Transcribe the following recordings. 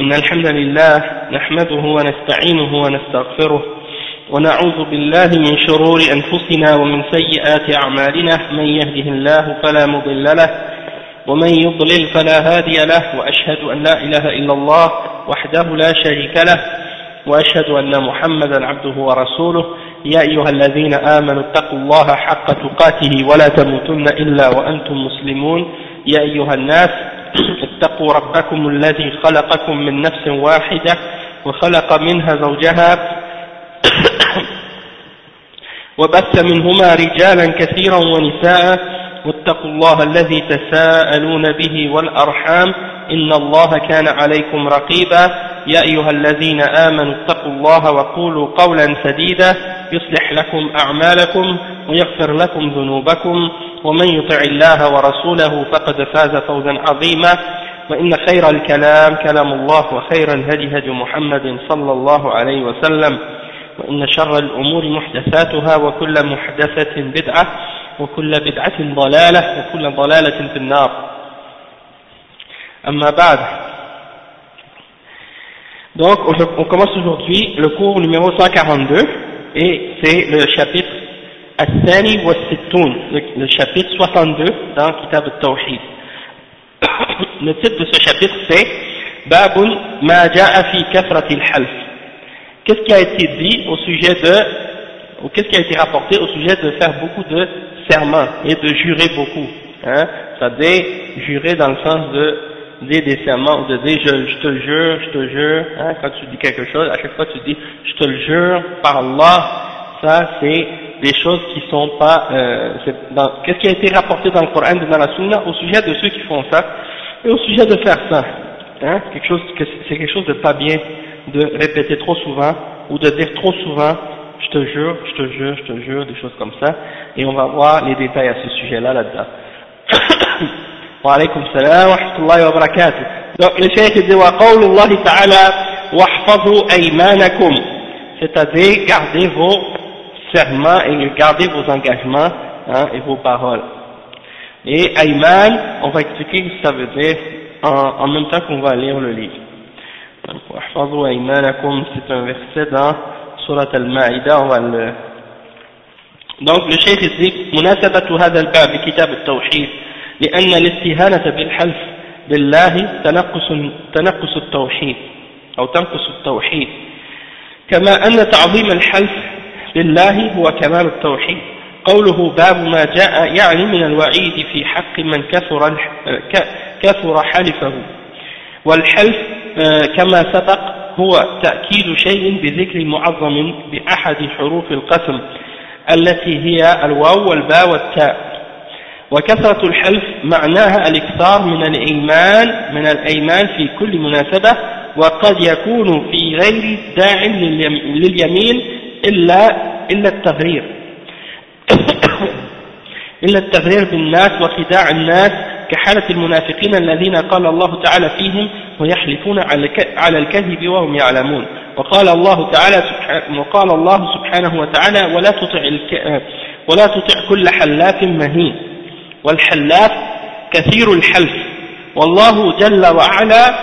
إن الحمد لله نحمده ونستعينه ونستغفره ونعوذ بالله من شرور أنفسنا ومن سيئات أعمالنا من يهده الله فلا مضل له ومن يضلل فلا هادي له وأشهد أن لا إله إلا الله وحده لا شريك له وأشهد أن محمدا عبده ورسوله يا أيها الذين آمنوا اتقوا الله حق تقاته ولا تموتن إلا وأنتم مسلمون يا أيها الناس اتقوا ربكم الذي خلقكم من نفس واحدة وخلق منها زوجها وبث منهما رجالا كثيرا ونساء واتقوا الله الذي تساءلون به والأرحام إن الله كان عليكم رقيبا يا أيها الذين آمنوا اتقوا الله وقولوا قولا سديدا يصلح لكم أعمالكم ويغفر لكم ذنوبكم ومن يطع الله ورسوله فقد فاز فوزا عظيما وإن خير الكلام كلام الله وخير الهدي هدي محمد صلى الله عليه وسلم وإن شر الأمور محدثاتها وكل محدثة بدعة وكل بدعة ضلالة وكل ضلالة في النار. أما بعد. Donc on commence aujourd'hui le cours numéro 142 et c'est le chapitre Al-Thani wa Sittoun, le chapitre 62 dans Kitab al-Tawhid. Le titre de ce chapitre c'est Babun ma ja'a fi kathrati al-half. Qu'est-ce qui a été dit au sujet ou qu'est-ce qui a été rapporté au sujet de faire beaucoup de serments et de jurer beaucoup, hein? C'est-à-dire jurer dans le sens de dire des serments ou de dire je te jure, hein? Quand tu dis quelque chose, à chaque fois tu dis je te le jure par Allah, ça c'est des choses qui sont pas, qu'est-ce qui a été rapporté dans le Coran et dans la Sunna au sujet de ceux qui font ça et au sujet de faire ça, hein? C'est quelque chose de pas bien de répéter trop souvent ou de dire trop souvent je te jure, des choses comme ça, et on va voir les détails à ce sujet-là là-dedans. Wa alaykum salam wa rahmatullahi wa barakatuh. Donc le cheikh dit wa qawlullahi ta'ala wahfazu aymanakum, c'est-à-dire gardez vos serments et gardez vos engagements, hein, et vos paroles. Et ayman, on va expliquer ce que ça veut dire en même temps qu'on va lire le livre. wahfazu aymanakum, c'est un verset dans Surat al-Ma'ida, on va le... Donc le cheikh dit مناسبة هذا الباب لكتاب التوحيد لأن الاستهانة بالحلف بالله تنقص التوحيد أو تنقص التوحيد كما أن تعظيم الحلف بالله هو كمال التوحيد. قوله باب ما جاء يعني من الوعيد في حق من كثر حلفه، والحلف كما سبق هو تأكيد شيء بذكر معظم بأحد حروف القسم التي هي الواو والباء والتاء. وكثرة الحلف معناها الإكثار من الأيمان في كل مناسبة، وقد يكون في غير داع لليمين إلا التغرير بالناس وخداع الناس كحالة المنافقين الذين قال الله تعالى فيهم ويحلفون على الكذب وهم يعلمون. وقال الله سبحانه وتعالى ولا تطع كل حلاف مهين، والحلاف كثير الحلف. والله جل وعلا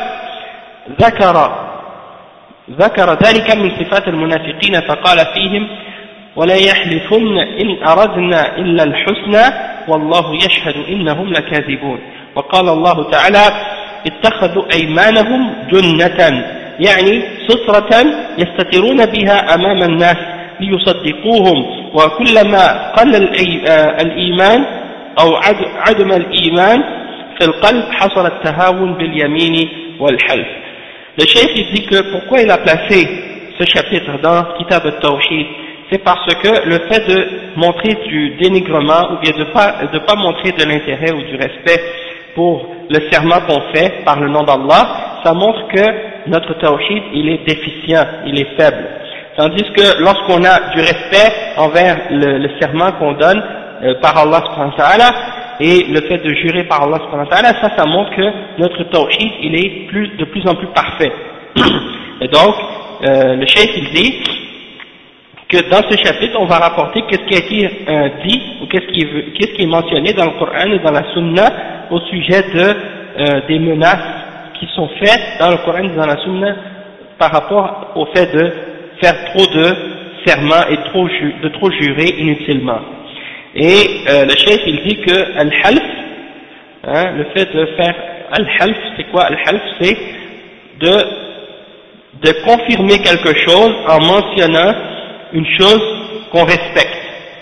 ذكر ذلك من صفات المنافقين فقال فيهم ولا يحلفن إن أردنا إلا الحسنى والله يشهد إنهم لكاذبون. وقال الله تعالى اتخذوا أيمانهم جنة، يعني سترة يستترون بها أمام الناس ليصدقوهم، وكلما قل الإيمان أو عدم الإيمان في القلب حصل التهاون باليمين والحلف. Le cheikh dit que pourquoi il a placé ce chapitre dans Kitab al-Tawhid, c'est parce que le fait de montrer du dénigrement ou bien de pas montrer de l'intérêt ou du respect pour le serment qu'on fait par le nom d'Allah, ça montre que notre tawhid il est déficient, il est faible. Tandis que lorsqu'on a du respect envers le serment qu'on donne par Allah subhanahu wa ta'ala et le fait de jurer par Allah subhanahu wa ta'ala, ça montre que notre tawhid il est de plus en plus parfait. Et donc le cheikh il dit que dans ce chapitre on va rapporter qu'est-ce qui a été dit ou qu'est-ce qui est mentionné dans le Coran et dans la Sunna au sujet des menaces qui sont faites dans le Coran et dans la Sunna par rapport au fait de faire trop de serments et de trop jurer inutilement. Et le cheikh il dit que al-half, le fait de faire al-half, c'est quoi al-half? C'est de confirmer quelque chose en mentionnant une chose qu'on respecte,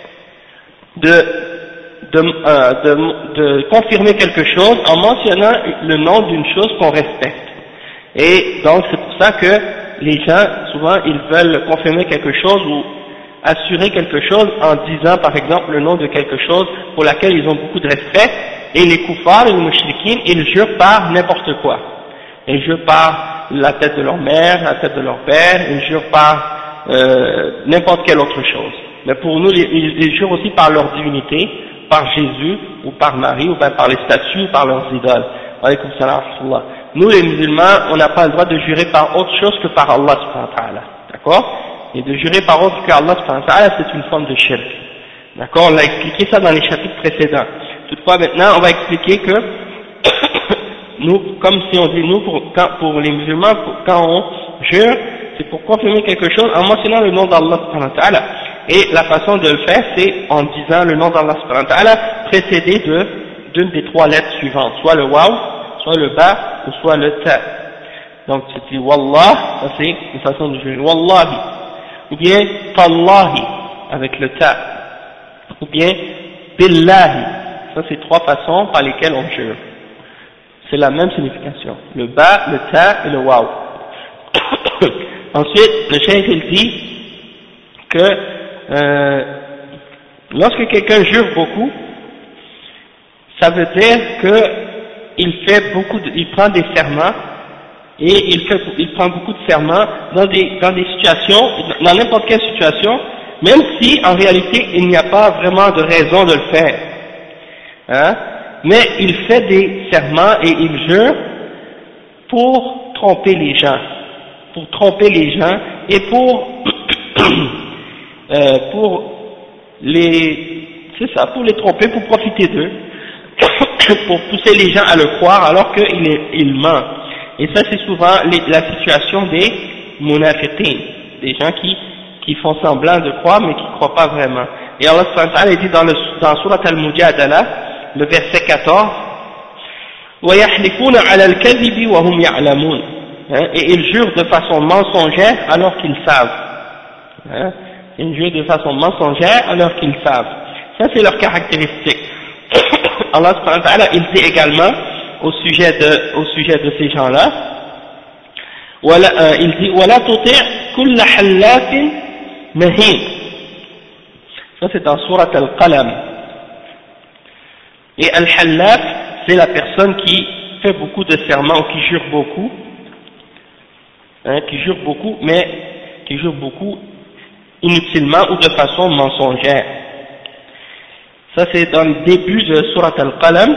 de confirmer quelque chose en mentionnant le nom d'une chose qu'on respecte. Et donc c'est pour ça que les gens souvent ils veulent confirmer quelque chose ou assurer quelque chose en disant par exemple le nom de quelque chose pour laquelle ils ont beaucoup de respect, et les kuffars et les mushrikines ils jurent par n'importe quoi. Ils jurent par la tête de leur mère, la tête de leur père, ils jurent par n'importe quelle autre chose. Mais pour nous, ils jurent aussi par leur divinité, par Jésus, ou par Marie, ou bien par les statues, ou par leurs idoles. Alaykoum salam wa rahmatullah. Nous les musulmans, on n'a pas le droit de jurer par autre chose que par Allah subhanahu wa ta'ala. D'accord? Et de jurer par autre que Allah subhanahu wa ta'ala, c'est une forme de shirk. D'accord? On a expliqué ça dans les chapitres précédents. Toutefois, maintenant, on va expliquer que nous, comme si on dit nous, pour les musulmans, quand on jure, c'est pour confirmer quelque chose en mentionnant le nom d'Allah subhanahu wa ta'ala. Et la façon de le faire, c'est en disant le nom d'Allah subhanahu wa ta'ala précédé d'une des trois lettres suivantes, soit le waw, soit le ba, ou soit le ta. Donc tu dis wallah, ça c'est une façon de jurer, wallahi, ou bien tallahi, avec le ta, ou bien billahi. Ça c'est trois façons par lesquelles on jure. C'est la même signification, le ba, le ta et le waw. Ensuite, le cheikh il dit que lorsque quelqu'un jure beaucoup, ça veut dire il prend des serments et il prend beaucoup de serments dans des situations, dans n'importe quelle situation, même si en réalité il n'y a pas vraiment de raison de le faire. Mais il fait des serments et il jure pour tromper les gens. Et pour les tromper, pour profiter d'eux, pour pousser les gens à le croire alors qu'il ment. Et ça c'est souvent la situation des munafiqin, des gens qui font semblant de croire mais qui ne croient pas vraiment. Et Allah subhanahu wa ta'ala dit dans Surat Al-Mujadala, le verset 14, وَيَحْلِفُونَ عَلَى الْكَذِبِ وَهُمْ يَعْلَمُونَ. Et ils jurent de façon mensongère alors qu'ils savent. Ils jurent de façon mensongère alors qu'ils savent. Ça c'est leur caractéristique. Allah subhanahu wa ta'ala il dit également au sujet de ces gens-là, il dit وَلَا تُطِعْ كُلَّ حَلَّافٍ مَهِينٍ. Ça c'est dans Surat Al-Qalam. Et Al-Hallaf c'est la personne qui fait beaucoup de serments ou qui jure beaucoup, mais qui jure beaucoup inutilement ou de façon mensongère. Ça c'est dans le début de Surat Al-Qalam.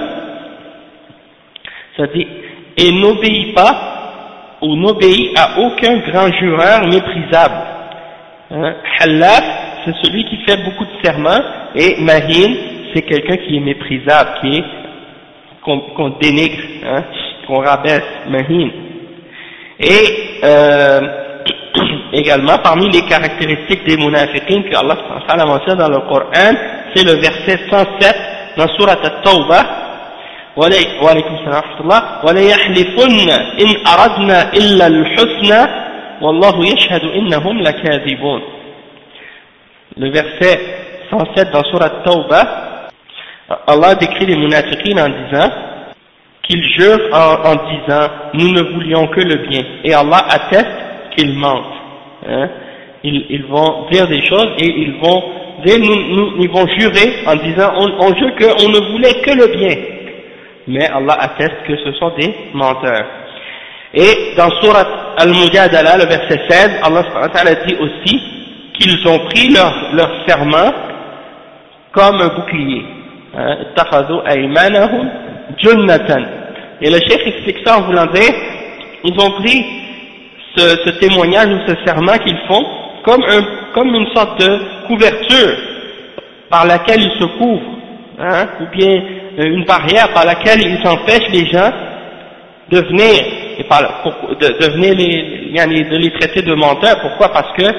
Ça dit, et n'obéit pas ou n'obéit à aucun grand jureur méprisable. Hallaf, c'est celui qui fait beaucoup de serments, et Mahin, c'est quelqu'un qui est méprisable, qu'on dénigre, qu'on rabaisse, Mahin. Et également, parmi les caractéristiques des munafiqin que Allah mentionne dans le Coran, c'est le verset 107 dans Surat At-Tawbah. وعليكم السلام ورحمة الله ولا يحلفن إن أردنا إلا الحسنى والله يشهد إنهم لكاذبون. Le verset 107 dans Surat At-Tawbah, Allah décrit les munafiqin en disant qu'ils jurent en disant nous ne voulions que le bien, et Allah atteste qu'ils mentent. Ils vont dire des choses et ils vont jurer en disant on jure qu'on ne voulait que le bien, mais Allah atteste que ce sont des menteurs. Et dans Surat Al-Mujadala, le verset 16, Allah subhanahu wa ta'ala dit aussi qu'ils ont pris leur serment comme un bouclier. Ittakhadhu aymanahum junnatan. Et le chef explique ça en voulant dire, ils ont pris ce témoignage ou ce serment qu'ils font comme une sorte de couverture par laquelle ils se couvrent, ou bien une barrière par laquelle ils empêchent les gens de venir et de venir de les traiter de menteurs. Pourquoi? Parce que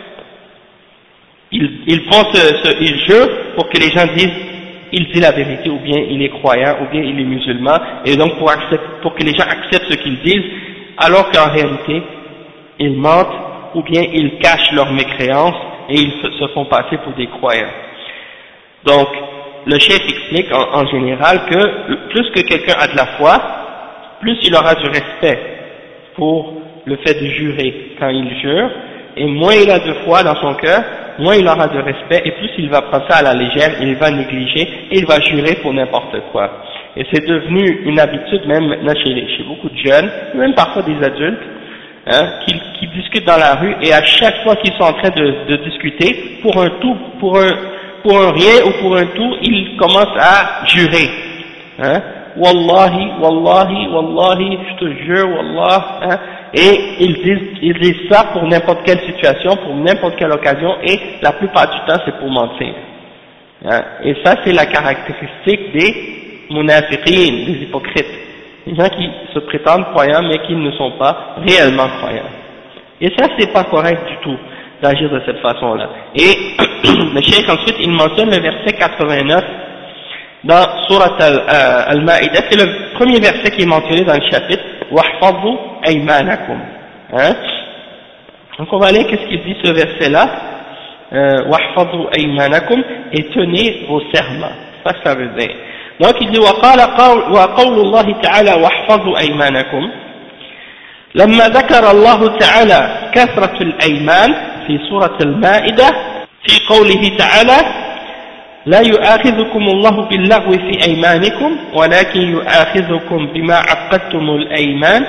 il jure pour que les gens disent il dit la vérité, ou bien il est croyant, ou bien il est musulman, et donc pour que les gens acceptent ce qu'ils disent, alors qu'en réalité ils mentent, ou bien ils cachent leur mécréance et ils se font passer pour des croyants. Donc le cheikh explique en général que plus que quelqu'un a de la foi, plus il aura du respect pour le fait de jurer quand il jure, et moins il a de foi dans son cœur, moins il aura de respect, et plus il va prendre ça à la légère, il va négliger, et il va jurer pour n'importe quoi. Et c'est devenu une habitude même maintenant chez beaucoup de jeunes, même parfois des adultes, qui discutent dans la rue, et à chaque fois qu'ils sont en train de discuter, pour un rien ou pour un tout, ils commencent à jurer. Wallahi, wallahi, wallahi, je te jure, wallah, et ils disent ça pour n'importe quelle situation, pour n'importe quelle occasion, et la plupart du temps c'est pour mentir. Et ça c'est la caractéristique des munafiqin, des hypocrites, les gens qui se prétendent croyants mais qui ne sont pas réellement croyants. Et ça c'est pas correct du tout d'agir de cette façon-là. Et le cheikh ensuite il mentionne le verset 89 dans Surat Al-Ma'idah, c'est le premier verset qui est mentionné dans le chapitre Wahfadhu aymanakum. Donc on va aller, qu'est-ce qu'il dit ce verset-là? Wahfadhu aymanakum, et tenez vos serments. Ça veut dire. Donc il dit wa qawlu Allah ta'ala wahfadhu aymanakum. لما ذكر الله تعالى كثرة الأيمان في سورة المائدة في قوله تعالى لا يؤاخذكم الله باللغو في أيمانكم ولكن يؤاخذكم بما عقدتم الأيمان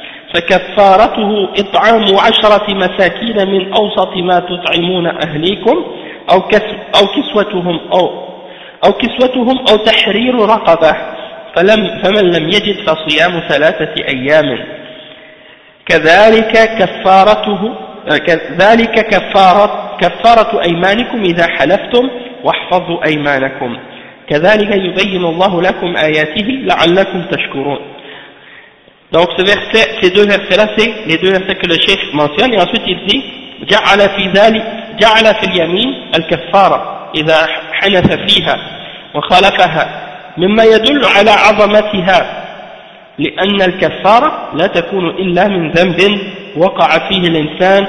فكفارته إطعام 10 مساكين من أوسط ما تطعمون أهليكم أو كسوتهم أو تحرير رقبة فمن لم يجد فصيام 3 أيام كذلك كفارة أيمانكم إذا حلفتم واحفظوا أيمانكم كذلك يبين الله لكم آياته لعلكم تشكرون. Donc ces deux versets-là, c'est les deux versets que le cheikh mentionne, et ensuite il dit جعل في اليمين الكفارة إذا حنث فيها وخالفها مما يدل على عظمتها لأن الكفارة لا تكون إلا من ذنب وقع فيه الإنسان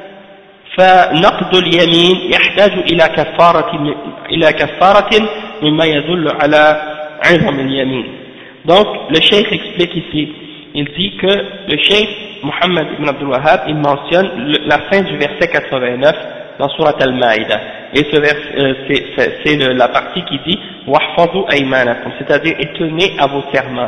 فنقض اليمين يحتاج إلى كفارة مما يدل على عظم اليمين. Donc le cheikh explique ici, il dit que le cheikh Mohammed ibn Abdul Wahhab, il mentionne la fin du verset 89 dans Surat Al-Ma'idah, et ce verset, c'est la partie qui dit wahfadhu aymanakum, c'est-à-dire et tenez à vos serments.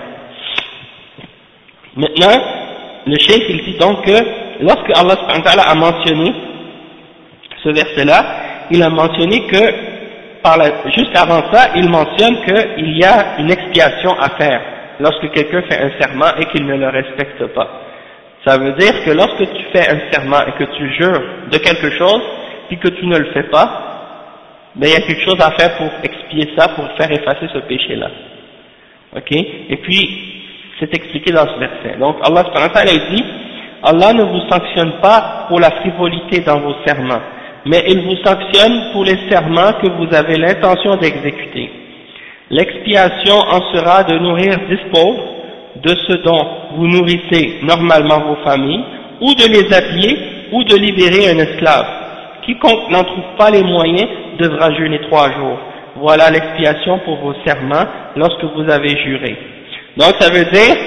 Maintenant le cheikh il dit donc que lorsque Allah subhanahu wa ta'ala a mentionné ce verset-là, il a mentionné que juste avant ça, il mentionne qu'il y a une expiation à faire lorsque quelqu'un fait un serment et qu'il ne le respecte pas. Ça veut dire que lorsque tu fais un serment et que tu jures de quelque chose puis que tu ne le fais pas, ben il y a quelque chose à faire pour expier ça, pour faire effacer ce péché-là. Ok? Et puis c'est expliqué dans ce verset. Donc Allah subhanahu wa ta'ala dit, Allah ne vous sanctionne pas pour la frivolité dans vos serments, mais il vous sanctionne pour les serments que vous avez l'intention d'exécuter. L'expiation en sera de nourrir 10 pauvres de ce dont vous nourrissez normalement vos familles, ou de les habiller, ou de libérer un esclave. Quiconque n'en trouve pas les moyens devra jeûner 3 jours. Voilà l'expiation pour vos serments lorsque vous avez juré. Donc ça veut dire,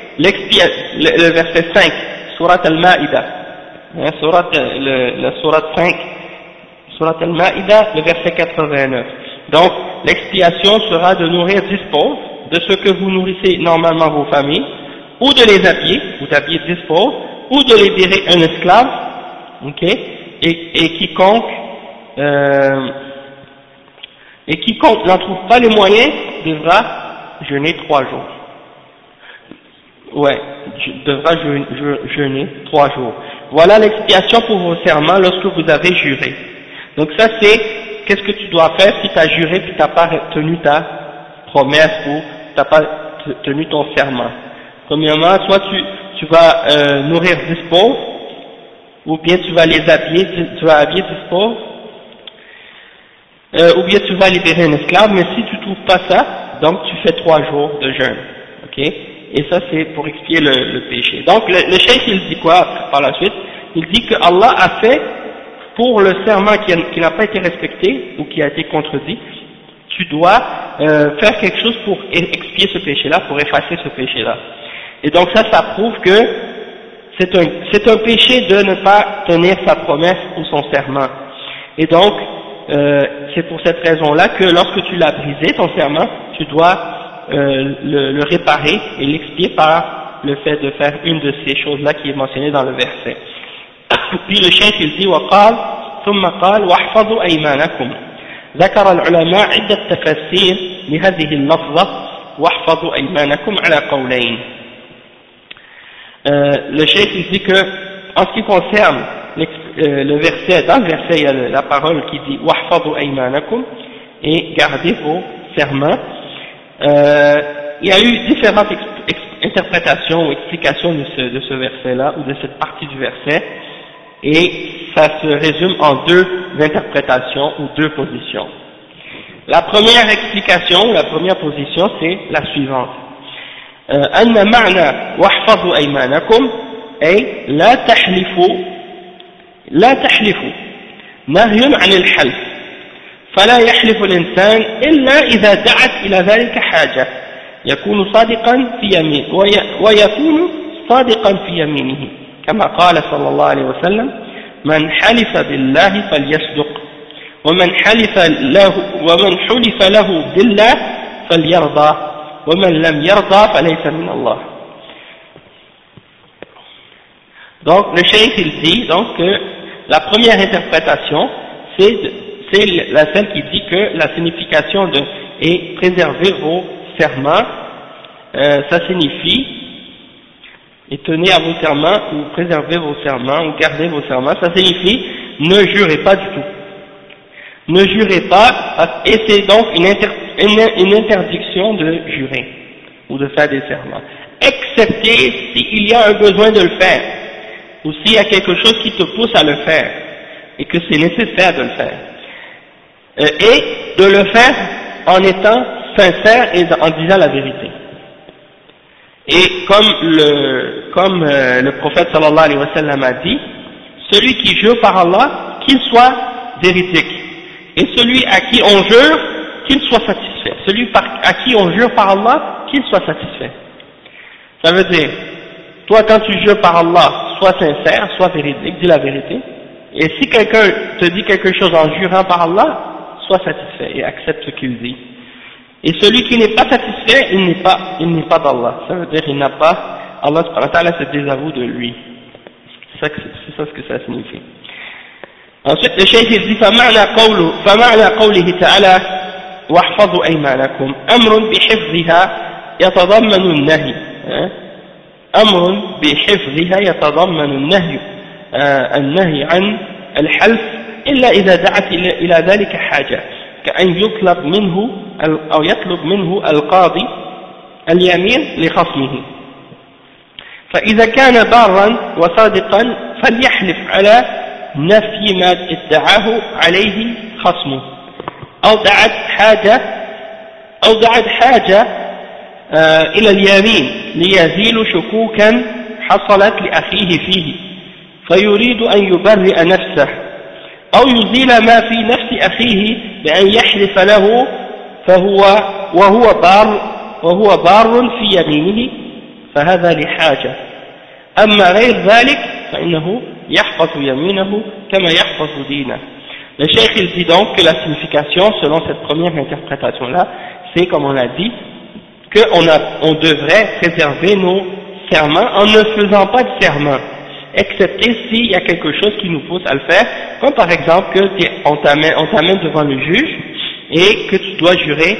le verset 5, Surat Al-Ma'idah, la Surat 5, Surat Al-Ma'idah, le verset 89. Donc, l'expiation sera de nourrir 10 pauvres, de ce que vous nourrissez normalement vos familles, ou de les habiller, vous habillez 10 pauvres, ou de libérer un esclave, ok, et quiconque n'en trouve pas les moyens devra jeûner 3 jours. Ouais, devra jeûner 3 jours. Voilà l'expiation pour vos serments lorsque vous avez juré. Donc ça c'est, qu'est-ce que tu dois faire si tu as juré puis tu n'as pas tenu ta promesse ou tu n'as pas tenu ton serment. Premièrement, soit tu vas nourrir 10 pauvres, ou bien tu vas les habiller, tu vas habiller 10 pauvres, ou bien tu vas libérer un esclave, mais si tu ne trouves pas ça, donc tu fais 3 jours de jeûne, ok? Et ça c'est pour expier le péché. Donc le cheikh il dit quoi par la suite? Il dit que Allah a fait, pour le serment qui n'a pas été respecté, ou qui a été contredit, tu dois faire quelque chose pour expier ce péché-là, pour effacer ce péché-là. Et donc ça prouve que c'est un péché de ne pas tenir sa promesse ou son serment. Et donc, c'est pour cette raison-là que lorsque tu l'as brisé, ton serment, tu dois le réparer et l'expier par le fait de faire une de ces choses-là qui est mentionnée dans le verset. Puis le cheikh il dit وقال ثم قال واحفظوا أيمانكم. ذكر العلماء عدة تفاسير لهذه اللفظة واحفظوا أيمانكم على قولين. Le cheikh il dit que en ce qui concerne le verset, dans le verset il y a la parole qui dit wahfadu aymanakum, et gardez vos serments. Il y a eu différentes interprétations ou explications de ce verset là, ou de cette partie du verset, et ça se résume en 2 interprétations ou 2 positions. La première explication, la première position, c'est la suivante. أن معنى واحفظوا أيمانكم أي لا تحلفوا نهي عن الحلف، فلا يحلف الإنسان إلا إذا دعت إلى ذلك حاجة يكون صادقا في يمين ويكون صادقا في يمينه، كما قال صلى الله عليه وسلم من حلف بالله فليصدق ومن حلف له بالله فليرضى ومن لم يرضى فليس من الله. Donc le cheikh il dit donc que la première interprétation c'est celle qui dit que la signification de et préserver vos serments, ça signifie et tenez à vos serments ou préservez vos serments ou gardez vos serments, ça signifie ne jurez pas du tout. Ne jurez pas, et c'est donc une interdiction de jurer ou de faire des serments, excepté s'il y a un besoin de le faire, ou s'il y a quelque chose qui te pousse à le faire, et que c'est nécessaire de le faire, et de le faire en étant sincère et en disant la vérité. Et comme le prophète sallallahu alayhi wa sallam a dit, celui qui jure par Allah, qu'il soit véridique, et celui à qui on jure, qu'il soit satisfait. Celui à qui on jure par Allah, qu'il soit satisfait. Ça veut dire, toi quand tu jures par Allah, sois sincère, sois véridique, dis la vérité, et si quelqu'un te dit quelque chose en jurant par Allah, sois satisfait et accepte ce qu'il dit. Et celui qui n'est pas satisfait, il n'est pas d'Allah. Ça veut dire il n'a pas, Allah subhanahu wa ta'ala se désavoue de lui. C'est ça ce que ça signifie. Ensuite le cheikh il dit فمعنى قوله تعالى واحفظوا أيمانكم أمر بحفظها يتضمن النهي النهي عن الحلف إلا إذا دعت إلى ذلك حاجة كأن يطلب منه القاضي اليمين لخصمه، فإذا كان بارا وصادقا فليحلف على نفي ما ادعاه عليه خصمه، أو دعت حاجة إلى اليمين ليزيل شكوكا حصلت لأخيه فيه فيريد أن يبرئ نفسه، أو يزيل ما في نفس أخيه بأن يحلف له وهو بار في يمينه فهذا لحاجة، أما غير ذلك فإنه يحفظ يمينه كما يحفظ دينه. Le cheikh il dit donc que la signification selon cette première interprétation là, c'est comme on l'a dit, qu'on devrait préserver nos serments en ne faisant pas de serment, excepté s'il y a quelque chose qui nous pousse à le faire, comme par exemple que on t'amène devant le juge et que tu dois jurer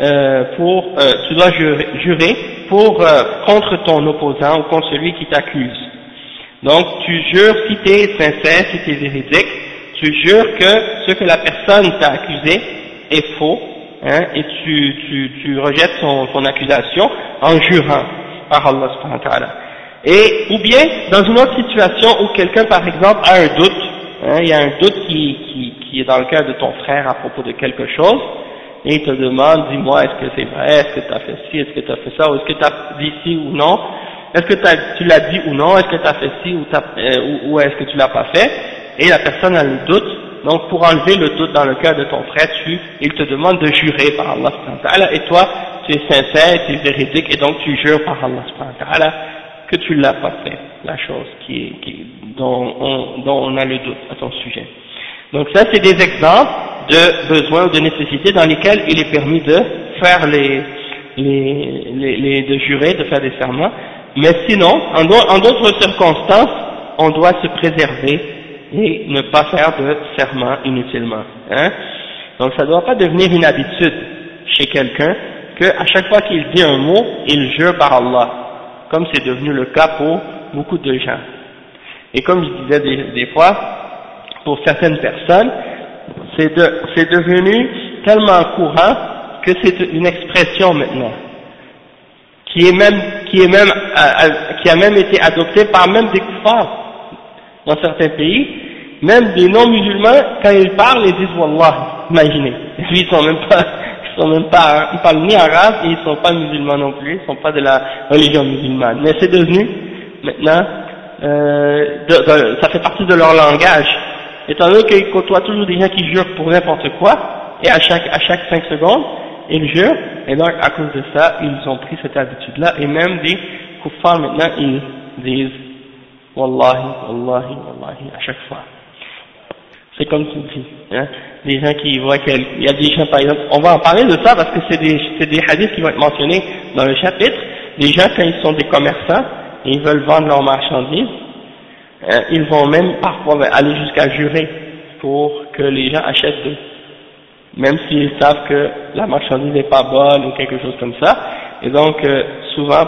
contre ton opposant ou contre celui qui t'accuse. Donc tu jures, si tu es sincère, si tu es véridique, tu jures que ce que la personne t'a accusé est faux, et tu rejettes son accusation en jurant par Allah subhanahu wa ta'ala. Et, ou bien, dans une autre situation où quelqu'un, par exemple, a un doute, hein, il y a un doute qui est dans le cœur de ton frère à propos de quelque chose, et il te demande, dis-moi, est-ce que c'est vrai, est-ce que tu as fait ci, est-ce que tu as fait ça, ou est-ce que tu as dit ci ou non, est-ce que tu l'as dit ou non, est-ce que tu as fait ci ou est-ce que tu l'as pas fait, et la personne a le doute. Donc pour enlever le doute dans le cœur de ton frère, il te demande de jurer par Allah subhanahu wa ta'ala, et toi, tu es sincère, tu es véridique, et donc tu jures par Allah subhanahu wa ta'ala que tu l'as pas fait, la chose dont on a le doute à ton sujet. Donc ça, c'est des exemples de besoins ou de nécessités dans lesquels il est permis de faire de jurer, de faire des serments, mais sinon, en d'autres circonstances, on doit se préserver et ne pas faire de serment inutilement. Hein? Donc ça ne doit pas devenir une habitude chez quelqu'un qu'à chaque fois qu'il dit un mot, il jure par Allah, comme c'est devenu le cas pour beaucoup de gens. Et comme je disais des fois, pour certaines personnes, c'est devenu tellement courant que c'est une expression maintenant, qui a même été adoptée par même des kuffars dans certains pays, même des non-musulmans, quand ils parlent, ils disent Wallah, imaginez. Lui, ils parlent ni arabe et ils sont pas musulmans non plus, ils sont pas de la religion musulmane. Mais c'est devenu, maintenant, ça fait partie de leur langage. Étant donné qu'ils côtoient toujours des gens qui jurent pour n'importe quoi, et à chaque 5 secondes, ils jurent, et donc à cause de ça, ils ont pris cette habitude-là, et même des kuffars maintenant, ils disent Wallahi, Wallahi, Wallahi, à chaque fois. C'est comme tu dis, hein, des gens qui voient qu'il y a des gens, par exemple, on va en parler de ça parce que c'est des hadiths qui vont être mentionnés dans le chapitre, des gens quand ils sont des commerçants, et ils veulent vendre leurs marchandises, ils vont même parfois aller jusqu'à jurer pour que les gens achètent d'eux, même s'ils savent que la marchandise n'est pas bonne ou quelque chose comme ça, et donc souvent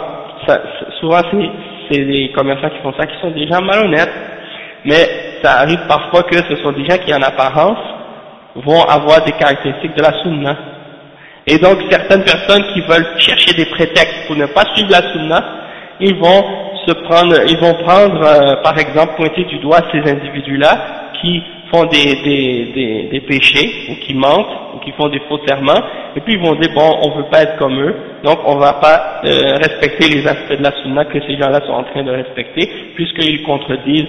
c'est des commerçants qui font ça, qui sont des gens malhonnêtes, mais ça arrive parfois que ce sont des gens qui en apparence vont avoir des caractéristiques de la sunna, et donc certaines personnes qui veulent chercher des prétextes pour ne pas suivre la sunna, ils vont prendre par exemple, pointer du doigt ces individus-là qui font des péchés, ou qui mentent, ou qui font des faux serments, et puis ils vont dire bon, on veut pas être comme eux, donc on va pas respecter les aspects de la sunna que ces gens-là sont en train de respecter, puisqu'ils contredisent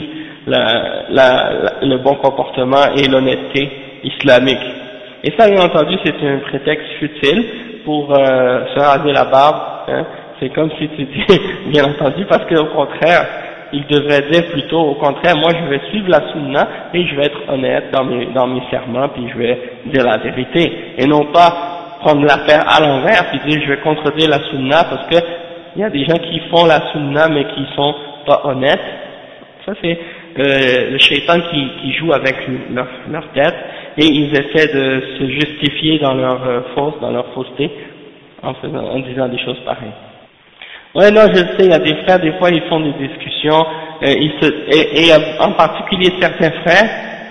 le bon comportement et l'honnêteté islamique. Et ça, bien entendu, c'est un prétexte futile pour se raser la barbe, hein. C'est comme si tu dis, bien entendu, parce qu'au contraire, il devrait dire plutôt, au contraire, moi je vais suivre la sunna et je vais être honnête dans mes serments, puis je vais dire la vérité, et non pas prendre l'affaire à l'envers, puis dire je vais contredire la sunna, parce que il y a des gens qui font la sunna mais qui sont pas honnêtes. Ça c'est le shaitan qui joue avec leur tête, et ils essaient de se justifier dans leur fausseté, en disant des choses pareilles. Ouais, non, je sais, il y a des frères, des fois, ils font des discussions, et en particulier certains frères,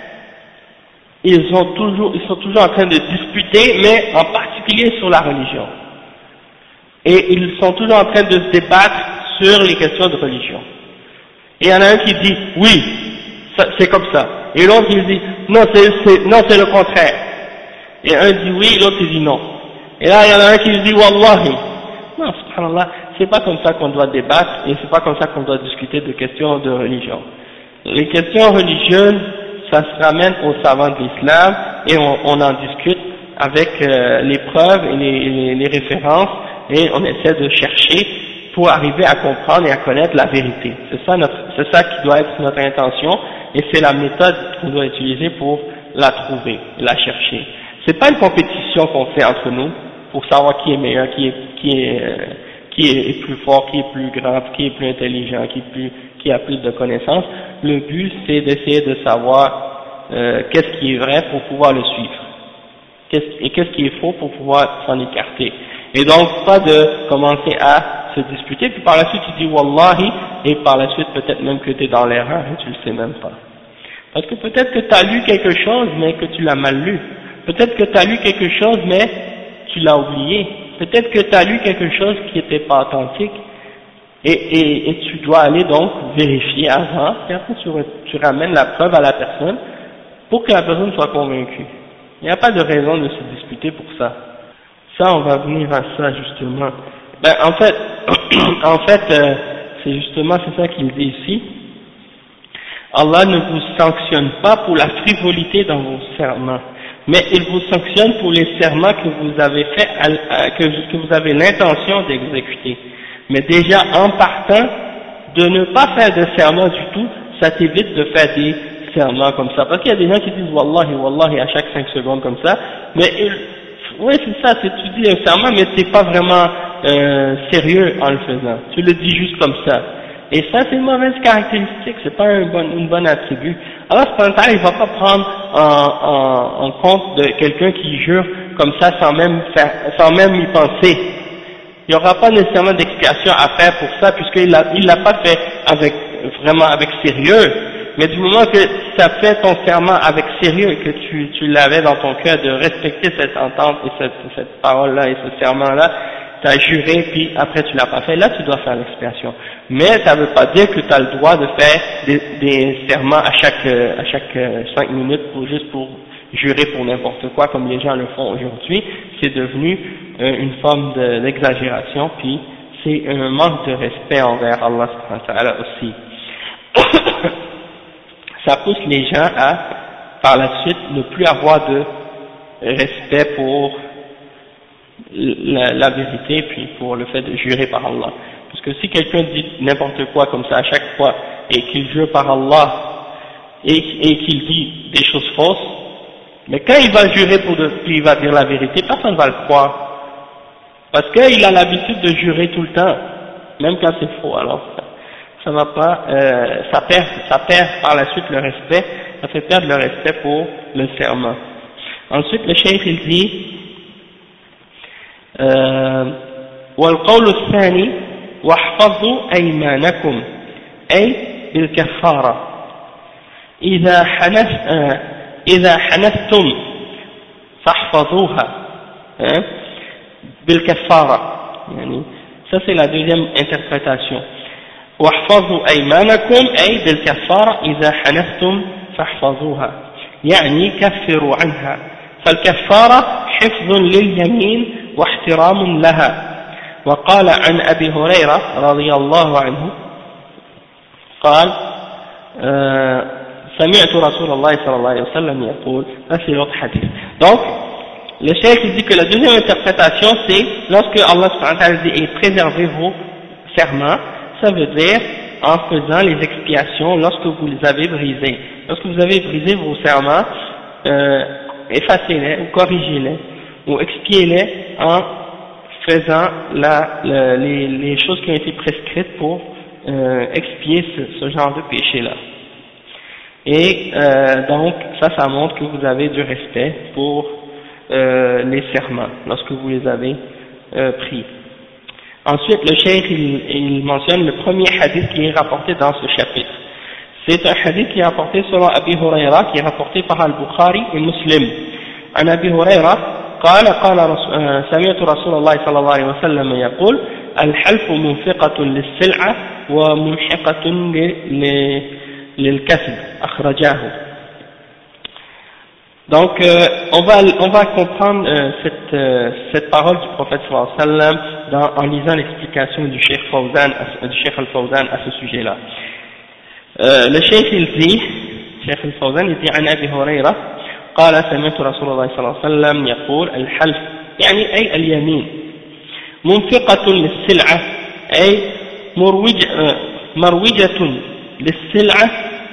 ils sont toujours en train de discuter, mais en particulier sur la religion. Et ils sont toujours en train de se débattre sur les questions de religion. Et il y en a un qui dit, oui, c'est comme ça. Et l'autre, il dit, non, c'est le contraire. Et un dit oui, l'autre, il dit non. Et là, il y en a un qui dit, wallahi. Non, subhanallah, c'est pas comme ça qu'on doit débattre, et c'est pas comme ça qu'on doit discuter de questions de religion. Les questions religieuses, ça se ramène aux savants de l'islam, et on en discute avec les preuves et les références, et on essaie de chercher pour arriver à comprendre et à connaître la vérité. C'est ça qui doit être notre intention, et c'est la méthode qu'on doit utiliser pour la trouver, la chercher. C'est pas une compétition qu'on fait entre nous pour savoir qui est meilleur, qui est plus fort, qui est plus grand, qui est plus intelligent, qui a plus de connaissances. Le but, c'est d'essayer de savoir qu'est-ce qui est vrai pour pouvoir le suivre, et qu'est-ce qui est faux pour pouvoir s'en écarter. Et donc, pas de commencer à se disputer, puis par la suite tu dis wallahi, et par la suite peut-être même que tu es dans l'erreur et tu le sais même pas. Parce que peut-être que tu as lu quelque chose, mais que tu l'as mal lu. Peut-être que tu as lu quelque chose, mais tu l'as oublié. Peut-être que tu as lu quelque chose qui n'était pas authentique, et tu dois aller donc vérifier avant, et après tu ramènes la preuve à la personne pour que la personne soit convaincue. Il n'y a pas de raison de se disputer pour ça. Ça, on va venir à ça justement. Ben, en fait, c'est justement c'est ça qu'il dit ici. Allah ne vous sanctionne pas pour la frivolité dans vos serments, mais il vous sanctionne pour les serments que vous avez fait, que vous avez l'intention d'exécuter. Mais déjà en partant, de ne pas faire de serment du tout, ça t'évite de faire des serments comme ça. Parce qu'il y a des gens qui disent Wallahi, Wallahi à chaque 5 secondes comme ça, mais oui c'est ça, tu dis un serment mais t'es pas vraiment sérieux en le faisant, tu le dis juste comme ça. Et ça c'est une mauvaise caractéristique, c'est pas une bonne attribut. Alors il va pas prendre en compte de quelqu'un qui jure comme ça sans même y penser. Il n'y aura pas nécessairement d'explication à faire pour ça, puisqu'il l'a pas fait vraiment avec sérieux. Mais du moment que tu as fait ton serment avec sérieux et que tu l'avais dans ton cœur de respecter cette entente et cette parole-là et ce serment-là, tu as juré puis après tu l'as pas fait, là tu dois faire l'expiation. Mais ça ne veut pas dire que tu as le droit de faire des serments à chaque 5 minutes juste pour jurer pour n'importe quoi comme les gens le font aujourd'hui. C'est devenu une forme d'exagération, puis c'est un manque de respect envers Allah subhanahu wa ta'ala aussi. Ça pousse les gens à, par la suite, ne plus avoir de respect pour la vérité, puis pour le fait de jurer par Allah. Parce que si quelqu'un dit n'importe quoi comme ça à chaque fois, et qu'il jure par Allah, et qu'il dit des choses fausses, mais quand il va jurer puis il va dire la vérité, personne ne va le croire. Parce qu'il a l'habitude de jurer tout le temps, même quand c'est faux. Alors, ça va pas, ça perd par la suite le respect, ça fait perdre le respect pour le serment. Ensuite, le cheikh il dit, والقول الثاني واحفظوا أيمانكم أي بالكفارة إذا حنثتم فاحفظوها بالكفارة. يعني ça c'est la deuxième interprétation. واحفظوا أيمانكم أي بالكفارة إذا حنثتم فاحفظوها يعني كفروا عنها. فالكفارة حفظ لليمين واحترام لها. وقال عن أبي هريرة رضي الله عنه قال سمعت رسول الله صلى الله عليه وسلم يقول. Ça c'est l'autre hadith. Donc le cheikh dit que la deuxième interprétation c'est lorsque Allah subhanahu wa ta'ala dit et préservez vos serments, ça veut dire en faisant les expiations lorsque vous les avez brisés. Lorsque vous avez brisé vos serments, effacez-les ou corrigez-les ou expiez-les en faisant les choses qui ont été prescrites pour expier ce genre de péché-là. Et donc ça montre que vous avez du respect pour les serments lorsque vous les avez pris. Ensuite, le cheikh il mentionne le premier hadith qui est rapporté dans ce chapitre. C'est un hadith qui est rapporté selon Abi Huraira, qui est rapporté par Al-Bukhari et Muslim. عن أبي هريرة قال سمعت رسول الله صلى الله عليه وسلم يقول الحلف منفقة للسلعة ومنحقة للكسب أخرجاه. Donc on va comprendre cette parole du prophète sallallahu alayhi wa sallam en lisant l'explication du Cheikh Al-Fawzan à ce sujet-là. Le Cheikh il dit, Cheikh Al-Fawzan il dit عن أبي هريرة قال سمعت رسول الله صلى الله عليه وسلم يقول الحلف يعني أي اليمين منفقة للسلعة أي مروجة للسلعة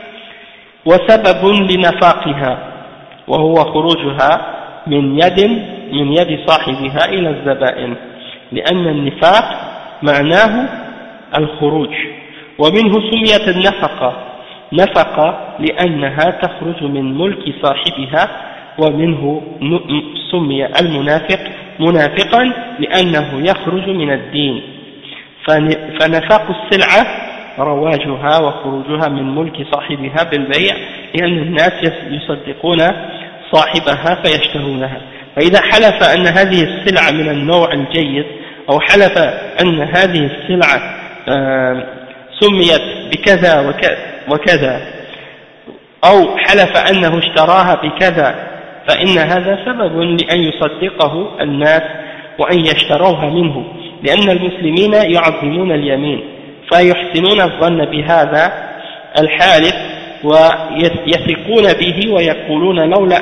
وسبب لنفاقها وهو خروجها من يد صاحبها إلى الزبائن لأن النفاق معناه الخروج ومنه سميت النفقة نفقة لأنها تخرج من ملك صاحبها ومنه سمي المنافق منافقا لأنه يخرج من الدين فنفاق السلعة رواجها وخروجها من ملك صاحبها بالبيع لأن الناس يصدقون صاحبها فيشتهونها فإذا حلف أن هذه السلعة من النوع الجيد أو حلف أن هذه السلعة سميت بكذا وكذا أو حلف أنه اشتراها بكذا فإن هذا سبب لأن يصدقه الناس وأن يشتروها منه، لأن المسلمين يعظمون اليمين فيحسنون الظن بهذا الحالف ويثقون به ويقولون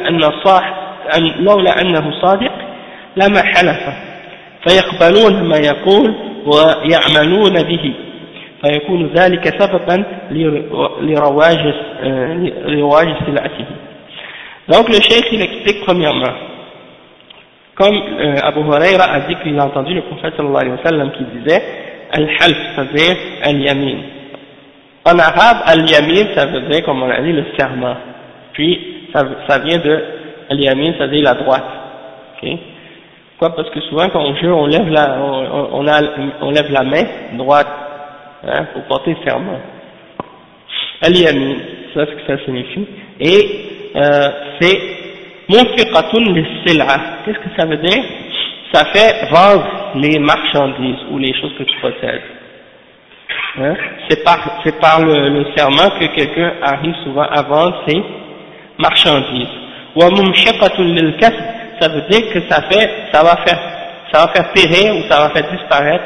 لولا أنه صادق لما حلف، فيقبلون ما يقول ويعملون به، فيكون ذلك سببا لرواج سلعته. Donc le cheikh il explique premièrement, comme Abu Huraira a dit qu'il a entendu le prophète sallallahu alayhi wa sallam qui disait al-half, c'est-à-dire al-yamin. En arabe, al-yamin ça veut dire, comme on a dit, le serment, puis ça vient de al-yamin, c'est-à-dire la droite. Okay? Pourquoi? Parce que souvent quand on jure on lève la main droite, hein, pour porter serment. Al-yamin, c'est ce que ça signifie. Et c'est munfiqatun lis-sil'a. Qu'est-ce que ça veut dire? Ça fait vendre les marchandises ou les choses que tu possèdes. Hein? C'est par le serment que quelqu'un arrive souvent à vendre ses marchandises. Wa mumshiqatun lil-kasb, ça veut dire que ça va faire périr ou ça va faire disparaître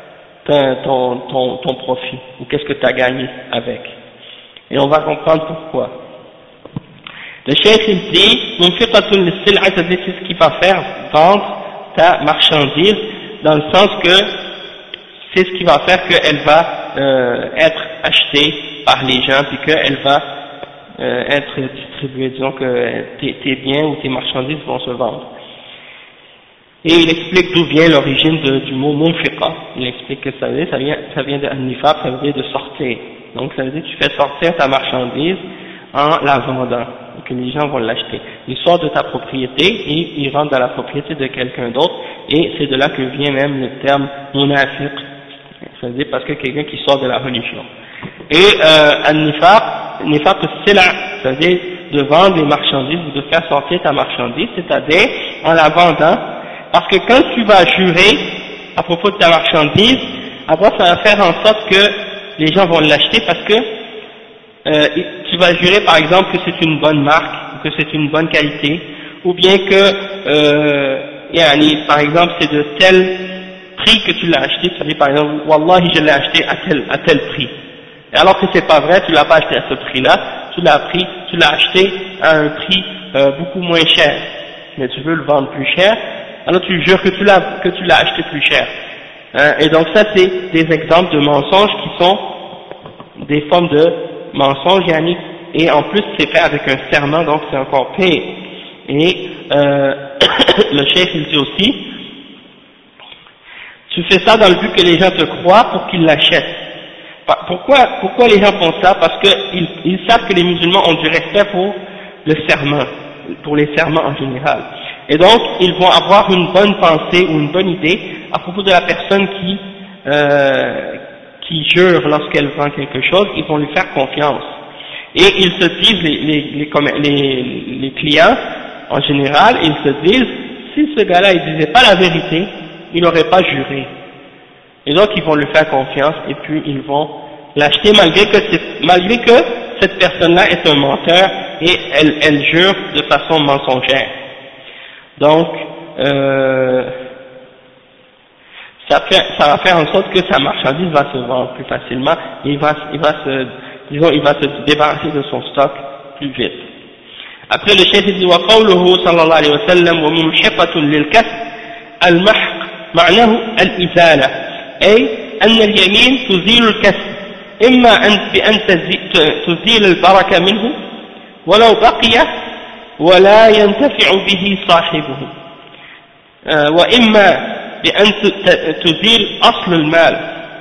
ton profit, ou qu'est-ce que tu as gagné avec. Et on va comprendre pourquoi. Le cheikh il dit, munfiqatun lis-sil'a, c'est-à-dire c'est ce qui va faire vendre ta marchandise, dans le sens que c'est ce qui va faire qu'elle va être achetée par les gens, puis qu'elle va être distribuée, disons que tes biens ou tes marchandises vont se vendre. Et il explique d'où vient l'origine du mot munfiqa. Il explique que ça vient de an-nifaq, ça veut dire de sortir. Donc ça veut dire que tu fais sortir ta marchandise en la vendant, et que les gens vont l'acheter. Il sort de ta propriété et il rentre dans la propriété de quelqu'un d'autre, et c'est de là que vient même le terme munafiq, ça veut dire parce que quelqu'un qui sort de la religion. Et an-nifaq sila, ça veut dire de vendre les marchandises ou de faire sortir ta marchandise, c'est-à-dire en la vendant, parce que quand tu vas jurer à propos de ta marchandise, après ça va faire en sorte que les gens vont l'acheter parce que tu vas jurer par exemple que c'est une bonne marque, ou que c'est une bonne qualité, ou bien que par exemple c'est de tel prix que tu l'as acheté, c'est-à-dire par exemple wallahi je l'ai acheté à tel prix, et alors que c'est pas vrai, tu l'as pas acheté à ce prix-là, tu l'as acheté à un prix beaucoup moins cher, mais tu veux le vendre plus cher, alors tu jures que tu l'as acheté plus cher. Et donc ça c'est des exemples de mensonges qui sont des formes de mensonges, et en plus c'est fait avec un serment, donc c'est encore pire. Et le chef il dit aussi, tu fais ça dans le but que les gens te croient pour qu'ils l'achètent. Pourquoi les gens font ça? Parce qu'ils savent que les musulmans ont du respect pour le serment, pour les serments en général. Et donc, ils vont avoir une bonne pensée ou une bonne idée à propos de la personne qui jure lorsqu'elle vend quelque chose, ils vont lui faire confiance. Et ils se disent, les clients, en général, ils se disent, si ce gars-là il disait pas la vérité, il n'aurait pas juré. Et donc, ils vont lui faire confiance et puis ils vont l'acheter malgré que cette personne-là est un menteur et elle jure de façon mensongère. Donc, ça va faire en sorte que sa marchandise va se vendre plus facilement et il va se débarrasser de son stock plus vite. Après le chef dit وقوله صلى الله عليه وسلم وممحقة للكسب المحق معناه الإزالة أي أن اليمين تزيل الكسب إما بأن تزيل البركة منه ولو بقي ولا ينتفع به صاحبه وإما بأن تزيل أصل المال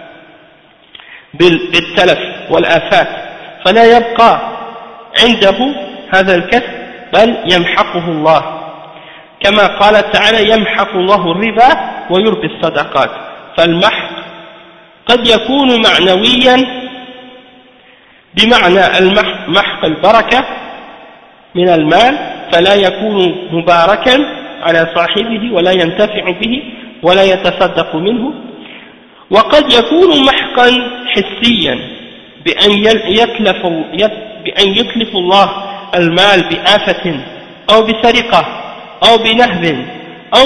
بالتلف والآفات فلا يبقى عنده هذا الكسب بل يمحقه الله كما قال تعالى يمحق الله الربا ويربي الصدقات. فالمحق قد يكون معنويا بمعنى محق البركة من المال فلا يكون مباركا على صاحبه ولا ينتفع به ولا يتصدق منه، وقد يكون محقا حسيا بأن يتلف الله المال بآفة أو بسرقة أو بنهب أو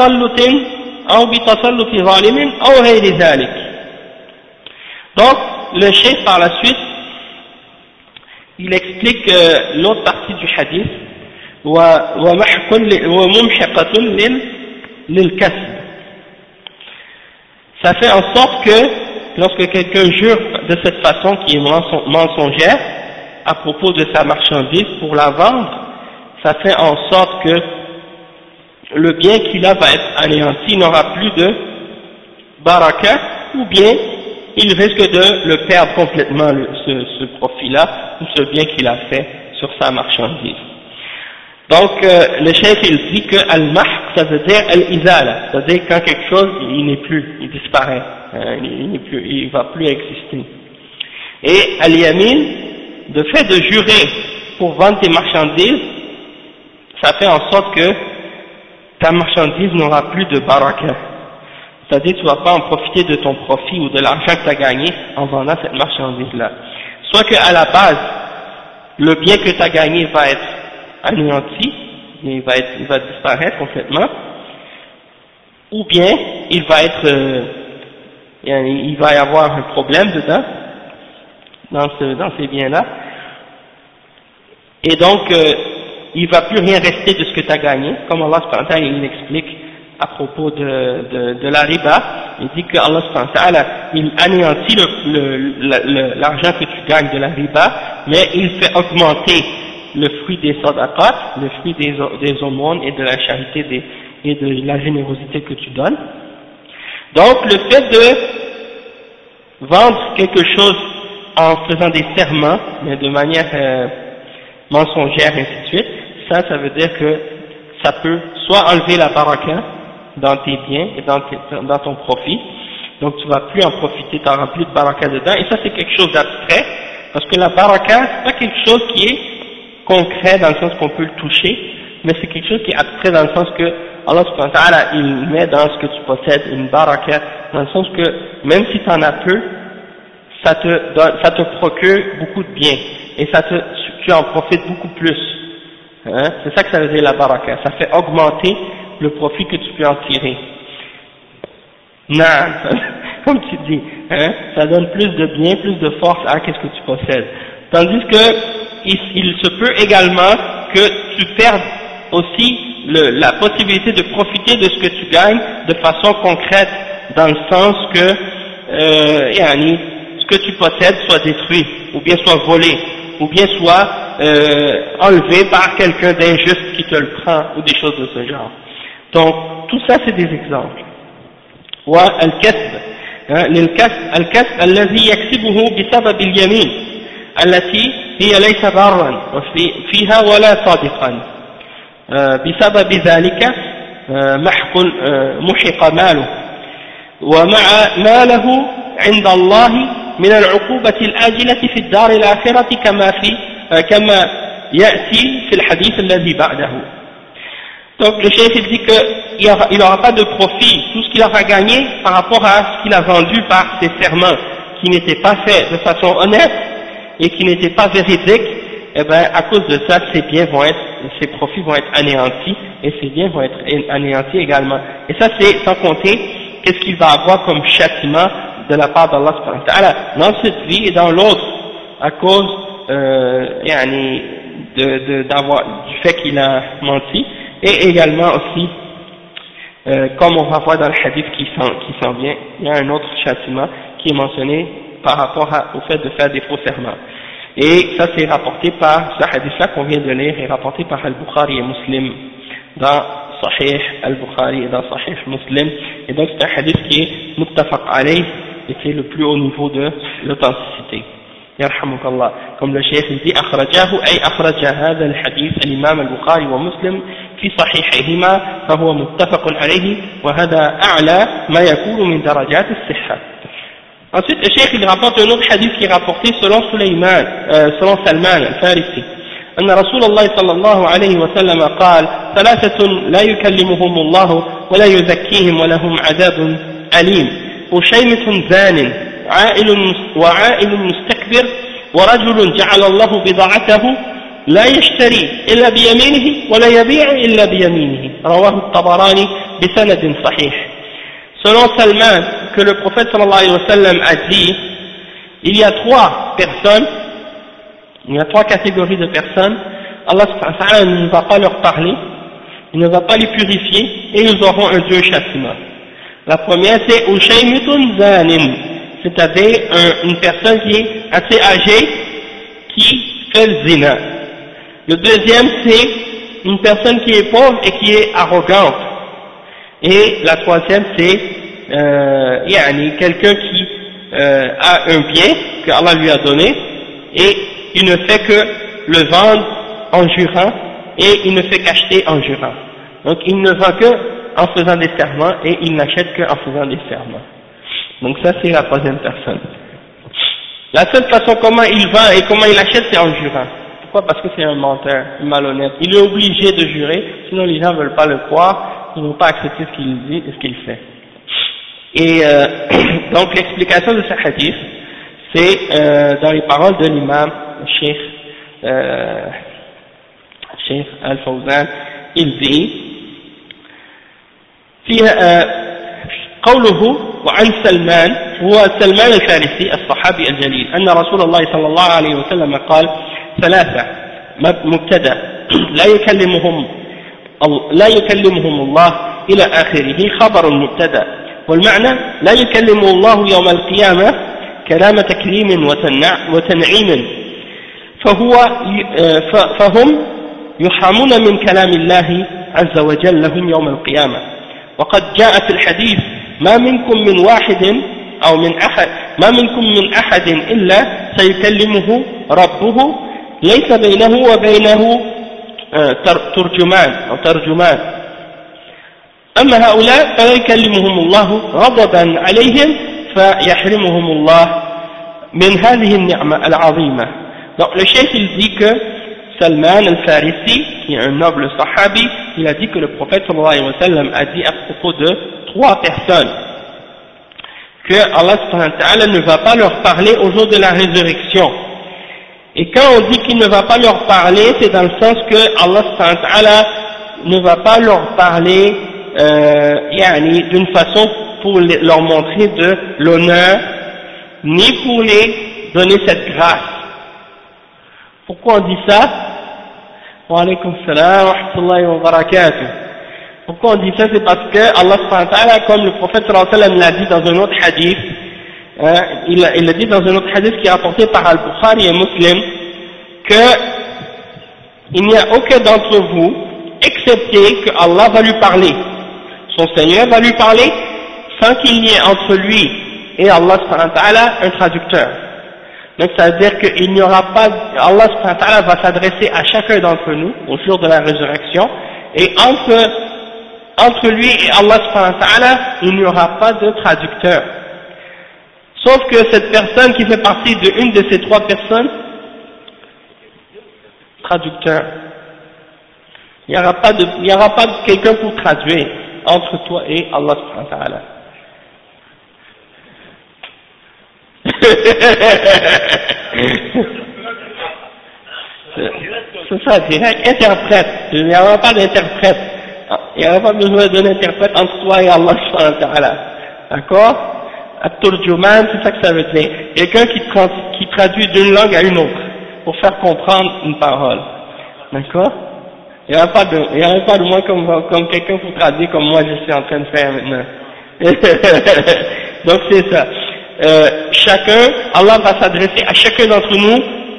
بتسلط ظالم أو غير ذلك. Donc le cheikh par la suite il explique l'autre partie du hadith وممحقة للكسب. Ça fait en sorte que lorsque quelqu'un jure de cette façon qui est mensongère à propos de sa marchandise pour la vendre, ça fait en sorte que le bien qu'il a va être anéanti, il n'aura plus de baraka, ou bien il risque de le perdre complètement, ce profit-là, ou ce bien qu'il a fait sur sa marchandise. Donc le cheikh il dit que al-mahq ça veut dire al-izala, c'est-à-dire quand quelque chose il n'est plus, il disparaît, il va plus exister. Et al-yamin, le fait de jurer pour vendre tes marchandises, ça fait en sorte que ta marchandise n'aura plus de baraka, c'est-à-dire tu ne vas pas en profiter de ton profit ou de l'argent que tu as gagné en vendant cette marchandise-là. Soit qu'à la base, le bien que tu as gagné va être anéanti, il va disparaître complètement, ou bien il va y avoir un problème dedans, dans ces biens-là, et donc il va plus rien rester de ce que tu as gagné, comme Allah subhanahu wa ta'ala il explique à propos de la riba. Il dit que Allah subhanahu wa ta'ala il anéantit l'argent que tu gagnes de la riba, mais il fait augmenter le fruit des sadaqat, le fruit des aumônes et de la charité et de la générosité que tu donnes. Donc le fait de vendre quelque chose en faisant des serments, mais de manière mensongère et ainsi de suite, ça veut dire que ça peut soit enlever la baraka dans tes biens et dans ton profit, donc tu vas plus en profiter, tu n'auras plus de baraka dedans, et ça c'est quelque chose d'abstrait, parce que la baraka c'est pas quelque chose qui est concret dans le sens qu'on peut le toucher, mais c'est quelque chose qui est abstrait dans le sens que Allah subhanahu wa ta'ala il met dans ce que tu possèdes une baraka, dans le sens que même si tu en as peu, ça te procure beaucoup de bien, et tu en profites beaucoup plus. Hein? C'est ça que ça veut dire la baraka, ça fait augmenter le profit que tu peux en tirer. Non, comme tu dis, hein? Ça donne plus de bien, plus de force à qu'est-ce que tu possèdes. Tandis que il se peut également que tu perdes aussi la possibilité de profiter de ce que tu gagnes de façon concrète, dans le sens que ce que tu possèdes soit détruit, ou bien soit volé, ou bien soit enlevé par quelqu'un d'injuste qui te le prend, ou des choses de ce genre. Donc tout ça c'est des exemples. الكسب الذي يكسبه بسبب اليمين التي هي ليس ضارا فيها ولا صادقا بسبب ذلك محق ماله ومع ماله عند الله من العقوبة الآجلة في الدار الآخرة كما يأتي في الحديث الذي بعده. Donc le chef dit qu'il n'aura pas de profit, tout ce qu'il aura gagné par rapport à ce qu'il a vendu par ses serments qui n'étaient pas faits de façon honnête et qui n'étaient pas véridiques, et bien à cause de ça ses profits vont être anéantis et ses biens vont être anéantis également. Et ça c'est sans compter qu'est-ce qu'il va avoir comme châtiment de la part d'Allah subhanahu wa ta'ala dans cette vie et dans l'autre à cause du fait qu'il a menti. Et également aussi, comme on va voir dans le hadith qui s'en vient, il y a un autre châtiment qui est mentionné par rapport au fait de faire des faux serments. Et ça c'est rapporté par, ce hadith-là qu'on vient de lire, est rapporté par Al-Bukhari et Muslim dans Sahih Al-Bukhari et dans Sahih Muslim. Et donc c'est un hadith qui est muttafaq alayh et qui est le plus haut niveau de l'authenticité. يرحمك الله. comme le cheikh dit أخرجاه أي أخرج هذا الحديث الإمام البخاري ومسلم في صحيحهما فهو متفق عليه وهذا أعلى ما يكون من درجات الصحة. Ensuite le cheikh il rapporte un autre hadith qui est rapporté selon Salman al-Farisi أن رسول الله صلى الله عليه وسلم قال ثلاثة لا يكلمهم الله ولا يزكيهم ولهم عذاب أليم أشيمة زان وعائل مستكبر ورجل جعل الله بضاعته لا يشتري إلا بيمينه ولا يبيع إلا بيمينه رواه الطبراني بسند صحيح. Selon Salman, que le prophète sallallahu alayhi wa sallam a dit, il y a trois personnes, il y a trois catégories de personnes, Allah subhanahu wa ta'ala ne va pas leur parler, il ne va pas les purifier et ils auront un dur châtiment. La première c'est Ushaymitun Zanin, c'est-à-dire une personne qui est assez âgée qui fait le zina. Le deuxième c'est une personne qui est pauvre et qui est arrogante. Et la troisième c'est quelqu'un qui a un bien que Allah lui a donné et il ne fait que le vendre en jurant et il ne fait qu'acheter en jurant. Donc il ne vend que en faisant des serments et il n'achète que en faisant des serments. Donc ça c'est la troisième personne. La seule façon comment il vend et comment il achète c'est en jurant. Pourquoi? Parce que c'est un menteur, un malhonnête. Il est obligé de jurer, sinon les gens ne veulent pas le croire, ils ne vont pas accepter ce qu'il dit et ce qu'il fait. Et donc l'explication de ce hadith, c'est dans les paroles de l'imam Cheikh Al-Fawzan, il dit قوله وعن سلمان هو سلمان الفارسي الصحابي الجليل أن رسول الله صلى الله عليه وسلم قال ثلاثة مبتدأ لا يكلمهم الله إلى آخره خبر مبتدأ والمعنى لا يكلم الله يوم القيامة كلام تكريم وتنعيم فهم يحرمون من كلام الله عز وجل لهم يوم القيامة. وقد جاء في الحديث ما منكم من أحد إلا سيكلمه ربه ليس بينه وبينه ترجمان أما هؤلاء فلا يكلمهم الله غضبا عليهم فيحرمهم الله من هذه النعمة العظيمة. Donc le cheikh il dit que Salman al-Farisi, qui est un noble sahabi, il a dit que le prophète sallallahu alayhi wa sallam a dit à propos de trois personnes que Allah subhanahu wa ta'ala ne va pas leur parler au jour de la résurrection. Et quand on dit qu'il ne va pas leur parler, c'est dans le sens que Allah subhanahu wa ta'ala ne va pas leur parler d'une façon pour leur montrer de l'honneur, ni pour les donner cette grâce. Pourquoi on dit ça? Wa alaykum salam wa rahmatullahi wa barakatuh. Pourquoi on dit ça? C'est parce que Allah subhanahu wa ta'ala, comme le prophète sallallahu alayhi wa sallam l'a dit dans un autre hadith, il l'a dit dans un autre hadith qui est rapporté par Al-Bukhari et Muslim, que il n'y a aucun d'entre vous, excepté que Allah va lui parler. Son Seigneur va lui parler sans qu'il n'y ait entre lui et Allah subhanahu wa ta'ala un traducteur. Donc ça veut dire qu'il n'y aura pas, Allah subhanahu wa ta'ala va s'adresser à chacun d'entre nous au jour de la résurrection, et entre lui et Allah subhanahu wa ta'ala, il n'y aura pas de traducteur. Sauf que cette personne qui fait partie d'une de ces trois personnes, traducteur, il n'y aura pas de quelqu'un pour traduire entre toi et Allah subhanahu wa ta'ala. C'est ça, direct, interprète. Il n'y aura pas d'interprète. Il n'y aura pas besoin d'un interprète entre toi et Allah subhanahu wa ta'ala. D'accord? At-Turjuman, c'est ça que ça veut dire. Quelqu'un qui traduit d'une langue à une autre pour faire comprendre une parole. D'accord? Il n'y aura pas de moi comme quelqu'un pour traduire comme moi je suis en train de faire maintenant. Donc c'est ça. Allah va s'adresser à chacun d'entre nous,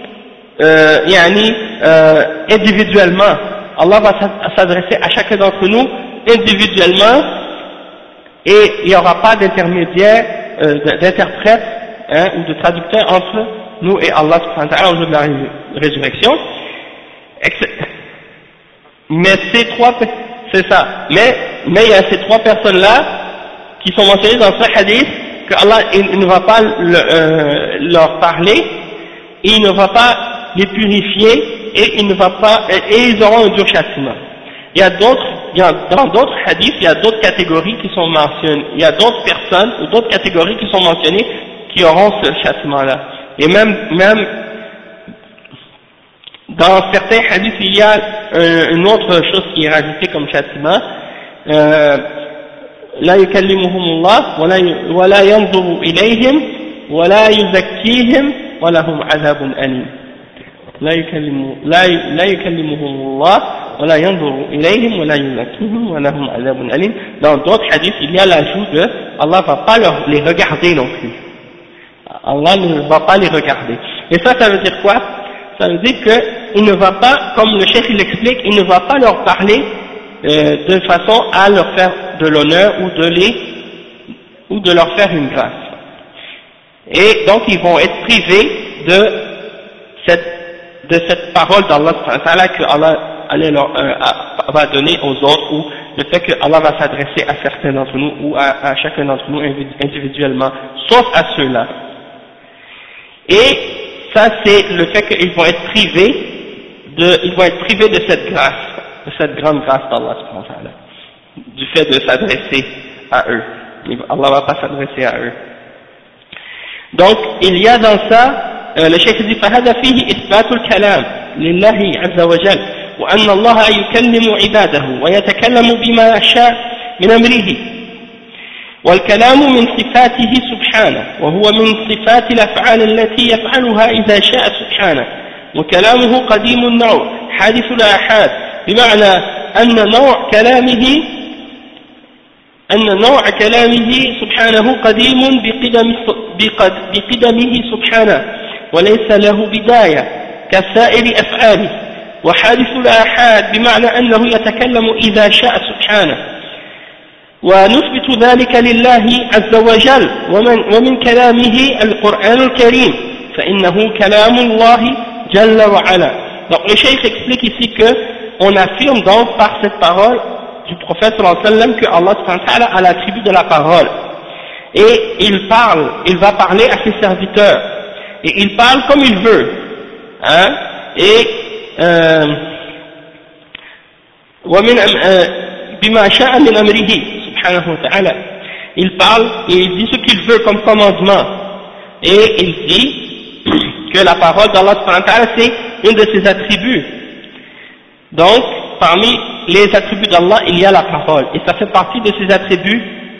individuellement. Allah va s'adresser à chacun d'entre nous individuellement, et il n'y aura pas d'intermédiaire, d'interprète ou de traducteur entre nous et Allah subhanahu wa ta'ala au jour de la résurrection. Mais c'est ça. Mais il y a ces trois personnes-là qui sont mentionnées dans ce hadith, que Allah il ne va pas leur parler, et il ne va pas les purifier, et ils auront un dur châtiment. Il y a d'autres dans d'autres hadiths, il y a d'autres catégories qui sont mentionnées, il y a d'autres personnes ou d'autres catégories qui sont mentionnées qui auront ce châtiment-là. Et même dans certains hadiths, il y a une autre chose qui est rajoutée comme châtiment. لا يكلمهم الله ولا ينظر إليهم ولا يزكيهم ولهم عذاب أليم. لا يكلمهم الله ولا ينظر إليهم ولا يزكيهم ولهم عذاب أليم. Dans d'autres hadiths, il y a l'ajout de Allah va pas les regarder non plus. Allah ne va pas les regarder. Et ça veut dire quoi? Ça veut dire qu'il ne va pas, comme le chef il explique, il ne va pas leur parler de façon à leur faire de l'honneur ou de leur faire une grâce. Et donc ils vont être privés de cette parole d'Allah que Allah va donner aux autres, ou le fait que Allah va s'adresser à certains d'entre nous ou à chacun d'entre nous individuellement, sauf à ceux-là. Et ça c'est le fait qu'ils vont être privés de cette grâce, de cette grande grâce d'Allah, du fait de s'adresser à eux. Allah va pas s'adresser à eux. Donc il y a dans ça le cheikh dit فهذا فيه إثبات الكلام لله عز وجل وأن الله يكلم عباده ويتكلم بما شاء من أمره والكلام من صفاته سبحانه وهو من صفات الأفعال التي يفعلها إذا شاء سبحانه وكلامه قديم النوع حادث الآحاد بمعنى أن نوع كلامه سبحانه قديم بقدمه سبحانه وليس له بداية كسائر أفعاله وحادث الآحاد بمعنى أنه يتكلم إذا شاء سبحانه ونثبت ذلك لله عز وجل ومن كلامه القرآن الكريم فإنه كلام الله جل وعلا. Donc le cheikh explique ici que on affirme donc par cette parole du prophète sallallahu alayhi wa sallam que Allah subhanahu wa ta'ala a l'attribut de la parole et il va parler à ses serviteurs et il parle comme il veut, hein, et بما شاء من أمره سبحانه وتعالى, il parle et il dit ce qu'il veut comme commandement et il dit que la parole d'Allah subhanahu wa ta'ala c'est un de ses attributs. Donc parmi les attributs d'Allah il y a la parole et ça fait partie de ses attributs,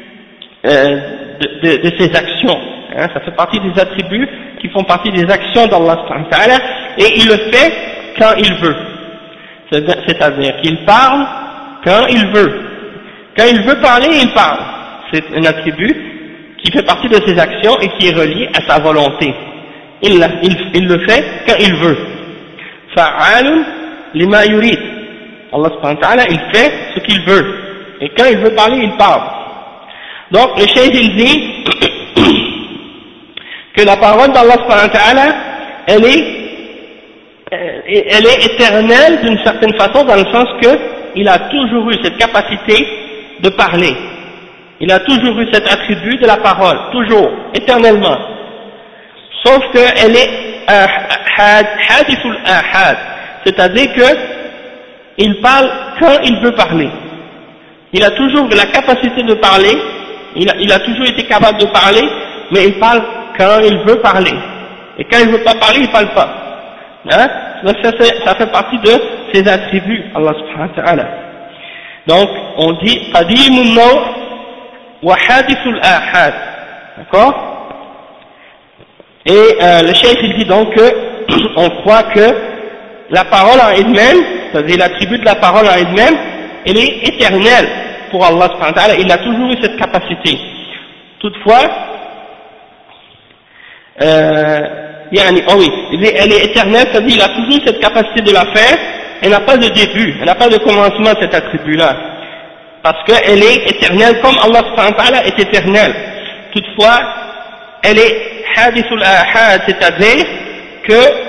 de ses actions, hein, ça fait partie des attributs qui font partie des actions d'Allah subhanahu wa ta'ala et il le fait quand il veut, c'est-à-dire qu'il parle quand il veut. Quand il veut parler, il parle. C'est un attribut qui fait partie de ses actions et qui est relié à sa volonté. Il le fait quand il veut. Fa'alun lima yurid. Allah subhanahu wa ta'ala, il fait ce qu'il veut. Et quand il veut parler, il parle. Donc, le cheikh il dit que la parole d'Allah subhanahu wa ta'ala, elle est éternelle d'une certaine façon, dans le sens que il a toujours eu cette capacité de parler. Il a toujours eu cet attribut de la parole, toujours, éternellement. Sauf qu'elle est hadithul ahad, c'est-à-dire que il parle quand il veut parler. Il a toujours la capacité de parler, il a toujours été capable de parler, mais il parle quand il veut parler. Et quand il veut pas parler, il parle pas. Hein? Ça fait partie de ses attributs, Allah subhanahu wa ta'ala. Donc, on dit qadimun naw wa hadithul ahad. D'accord? Et le cheikh il dit donc que on croit que la parole en elle-même, c'est-à-dire l'attribut de la parole en elle-même, elle est éternelle pour Allah subhanahu wa ta'ala. Il a toujours eu cette capacité. Toutefois, elle est éternelle, c'est-à-dire il a toujours cette capacité de la faire. Elle n'a pas de début, elle n'a pas de commencement, cet attribut-là, parce qu'elle est éternelle comme Allah subhanahu wa ta'ala est éternel. Toutefois, elle est hadithul ahad, c'est-à-dire que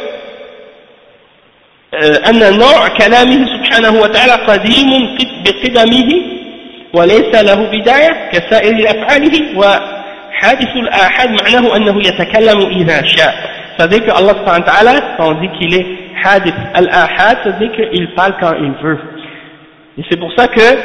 أن نوع كلامه سبحانه وتعالى قديم بقدمه وليس له بداية كسائر أفعاله وحادث الآحاد معناه أنه يتكلم إذا شاء. C'est-à-dire que Allah subhanahu wa ta'ala, quand on dit qu'il est hadith al-ahad, c'est-à-dire qu'il parle quand il veut. Et c'est pour ça que,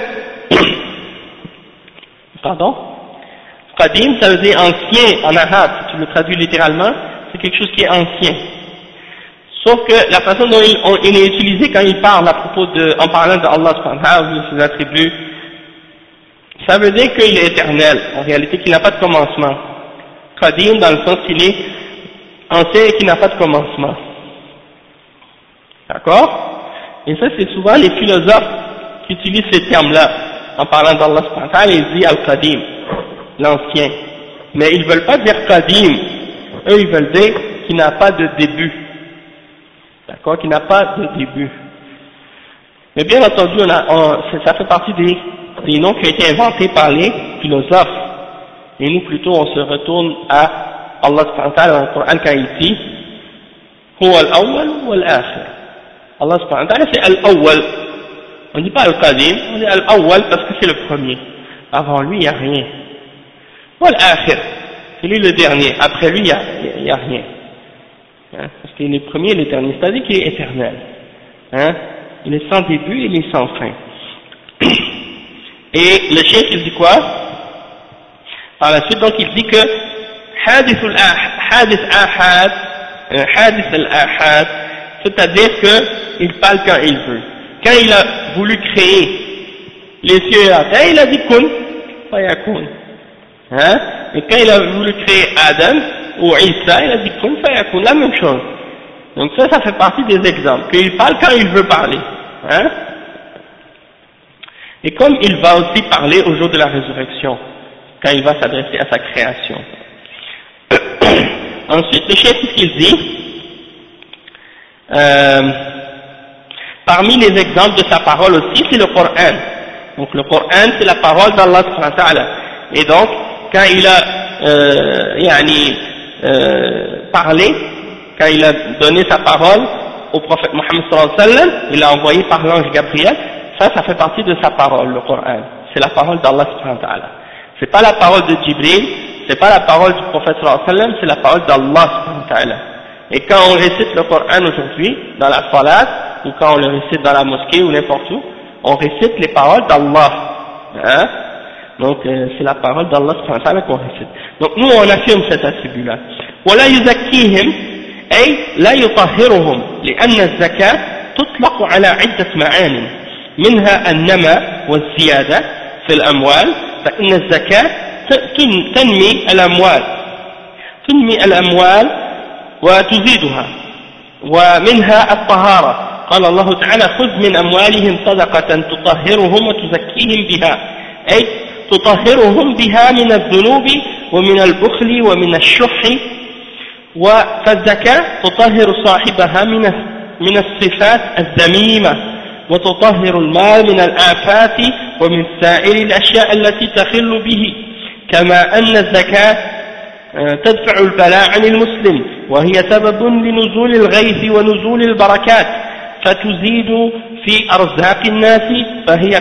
pardon, qadim, ça veut dire ancien en arabe, si tu le traduis littéralement, c'est quelque chose qui est ancien. Sauf que la façon dont il est utilisé quand il parle à propos en parlant d'Allah subhanahu wa ta'ala ou de ses attributs, ça veut dire qu'il est éternel, en réalité qu'il n'a pas de commencement. Qadim dans le sens qu'il est ancien et qu'il n'a pas de commencement. D'accord? Et ça c'est souvent les philosophes qui utilisent ces termes-là, en parlant d'Allah subhanahu wa ta'ala, ils disent Al-Qadim, l'ancien. Mais ils ne veulent pas dire Qadim, eux ils veulent dire qu'il n'a pas de début. D'accord, qui n'a pas de début. Mais bien entendu, ça fait partie des noms qui ont été inventés par les philosophes. Et nous, plutôt, on se retourne à Allah subhanahu wa ta'ala dans le Coran quand il dit Huwa al-awwal wa al-akhir. Allah subhanahu wa ta'ala, c'est al-awwal. On ne dit pas al-qadim, on dit al-awwal parce que c'est le premier. Avant lui, il n'y a rien. Wa al-akhir, c'est lui le dernier. Après lui, il n'y a rien. Hein, parce qu'il est le premier et le dernier, c'est-à-dire qu'il est éternel. Hein, il est sans début et il est sans fin. Et le cheikh il dit quoi? Par la suite, donc il dit que hadith al-ahad, c'est-à-dire qu'il parle quand il veut. Quand il a voulu créer les cieux et la terre, il a dit kun, fayakun. Hein? Et quand il a voulu créer Adam ou Isa, il a dit kun fayakun, la même chose. Donc ça fait partie des exemples, qu'il parle quand il veut parler. Hein? Et comme il va aussi parler au jour de la résurrection, quand il va s'adresser à sa création. Ensuite, le chef, ce qu'il dit, parmi les exemples de sa parole aussi, c'est le Coran. Donc le Coran, c'est la parole d'Allah subhanahu wa ta'ala. Et donc, quand il a parlé, quand il a donné sa parole au prophète Mohammed sallallahu alayhi wa sallam, il l'a envoyé par l'ange Gabriel, ça fait partie de sa parole, le Coran. C'est la parole d'Allah subhanahu wa ta'ala. C'est pas la parole de Jibril, c'est pas la parole du prophète sallallahu alayhi wa sallam, c'est la parole d'Allah subhanahu wa ta'ala. Et quand on récite le Coran aujourd'hui, dans la salat, ou quand on le récite dans la mosquée ou n'importe où, on récite les paroles d'Allah. Hein? Donc c'est la parole d'Allah subhanahu wa ta'ala qu'on récite. Donc nous on affirme cet attribut-là. ولا يزكيهم أي لا يطهرهم لأن الزكاة تطلق على عدة معاني منها النماء والزيادة في الأموال فإن الزكاة تنمي الأموال وتزيدها ومنها الطهارة قال الله تعالى خذ من أموالهم صدقة تطهرهم وتزكيهم بها أي تطهرهم بها من الذنوب ومن البخل ومن الشح فالزكاة تطهر صاحبها من الصفات الذميمة وتطهر المال من الآفات ومن سائر الأشياء التي تخل به كما أن الزكاة تدفع البلاء عن المسلم وهي سبب لنزول الغيث ونزول البركات فتزيد في أرزاق الناس فهي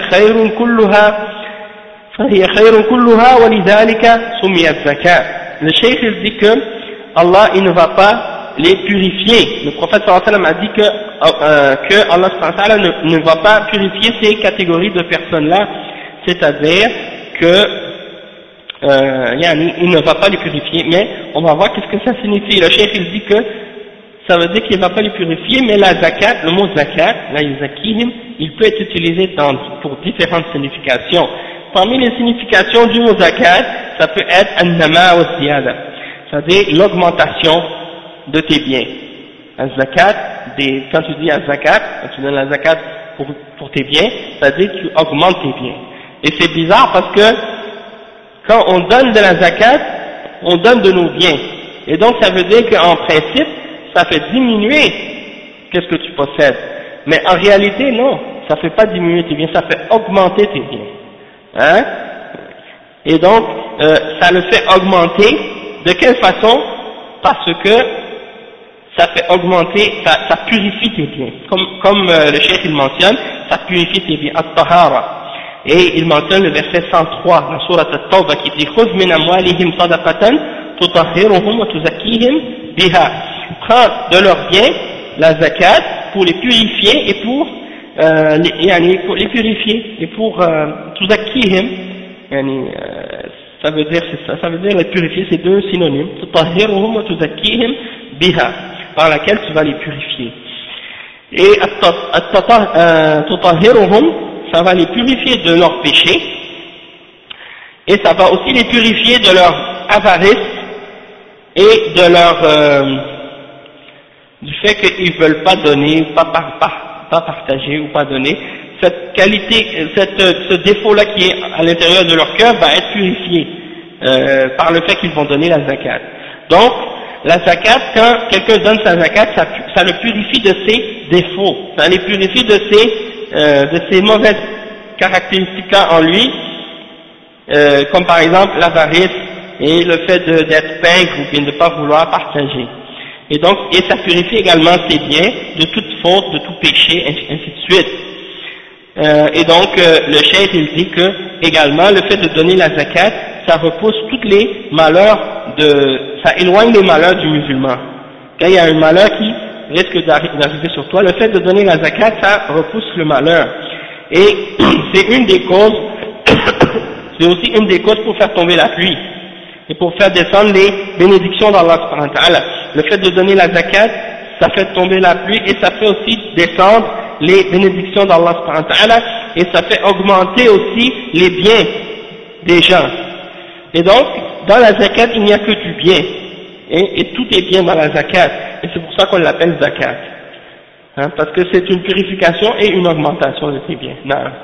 خير كلها ولذلك سميت زكاة. Le cheikh dit que Allah il ne va pas les purifier. Le prophète sallallahu alayhi wa sallam a dit que Allah subhanahu wa ta'ala ne va pas purifier ces catégories de personnes-là, c'est-à-dire que il ne va pas les purifier, mais on va voir qu'est-ce que ça signifie. Le cheikh il dit que ça veut dire qu'il ne va pas les purifier, mais la zakat, le mot zakat, la yuzakihim, il peut être utilisé pour différentes significations. Parmi les significations du mot zakat, ça peut être an-nama wa ziyada, c'est-à-dire l'augmentation de tes biens. Az-zakat, quand tu dis az-zakat, quand tu donnes la zakat pour tes biens, c'est-à-dire que tu augmentes tes biens. Et c'est bizarre parce que quand on donne de la zakat, on donne de nos biens. Et donc ça veut dire qu'en principe, ça fait diminuer qu'est-ce que tu possèdes. Mais en réalité, non, ça ne fait pas diminuer tes biens, ça fait augmenter tes biens. Hein? Et donc, ça le fait augmenter. De quelle façon? Parce que ça fait augmenter, ça purifie tes biens. Comme le cheikh il mentionne, ça purifie tes biens. At-tahara. Et il mentionne le verset 103 dans Surat At-Tawbah qui dit خُذْ مِنْ أَمْوَالِهِمْ صَدَقَةً تُطَهِّرُهُمْ وَتُزَكِّيهِمْ بِهَا. Prends de leurs biens la zakat pour les purifier et pour يعني pour les purifier et pour تزكيهم يعني ça veut dire c'est ça, ça veut dire les purifier, c'est deux synonymes, تطهرهم وتزكيهم بها, par laquelle tu vas les purifier. Et تطهرهم, ça va les purifier de leurs péchés, et ça va aussi les purifier de leur avarice et de leur du fait qu'ils ne veulent pas donner, pas partager ou pas donner. Cette qualité, ce défaut-là qui est à l'intérieur de leur cœur va être purifié par le fait qu'ils vont donner la zakat. Donc, la zakat, quand quelqu'un donne sa zakat, ça le purifie de ses défauts, ça les purifie de ses mauvaises caractéristiques en lui, comme par exemple l'avarice et le fait d'être pingre ou bien de ne pas vouloir partager. Et donc, et ça purifie également ses biens de toute faute, de tout péché, ainsi de suite. Et donc, le cheikh il dit que également le fait de donner la zakat, ça repousse tous les malheurs ça éloigne les malheurs du musulman. Quand il y a un malheur qui risque d'arriver sur toi, le fait de donner la zakat, ça repousse le malheur. Et c'est une des causes, c'est aussi une des causes pour faire tomber la pluie et pour faire descendre les bénédictions d'Allah subhanahu wa ta'ala. Le fait de donner la zakat, ça fait tomber la pluie et ça fait aussi descendre les bénédictions d'Allah subhanahu wa ta'ala et ça fait augmenter aussi les biens des gens. Et donc, dans la zakat, il n'y a que du bien. Et tout est bien dans la zakat. Et c'est pour ça qu'on l'appelle zakat. Hein, parce que c'est une purification et une augmentation de ces biens.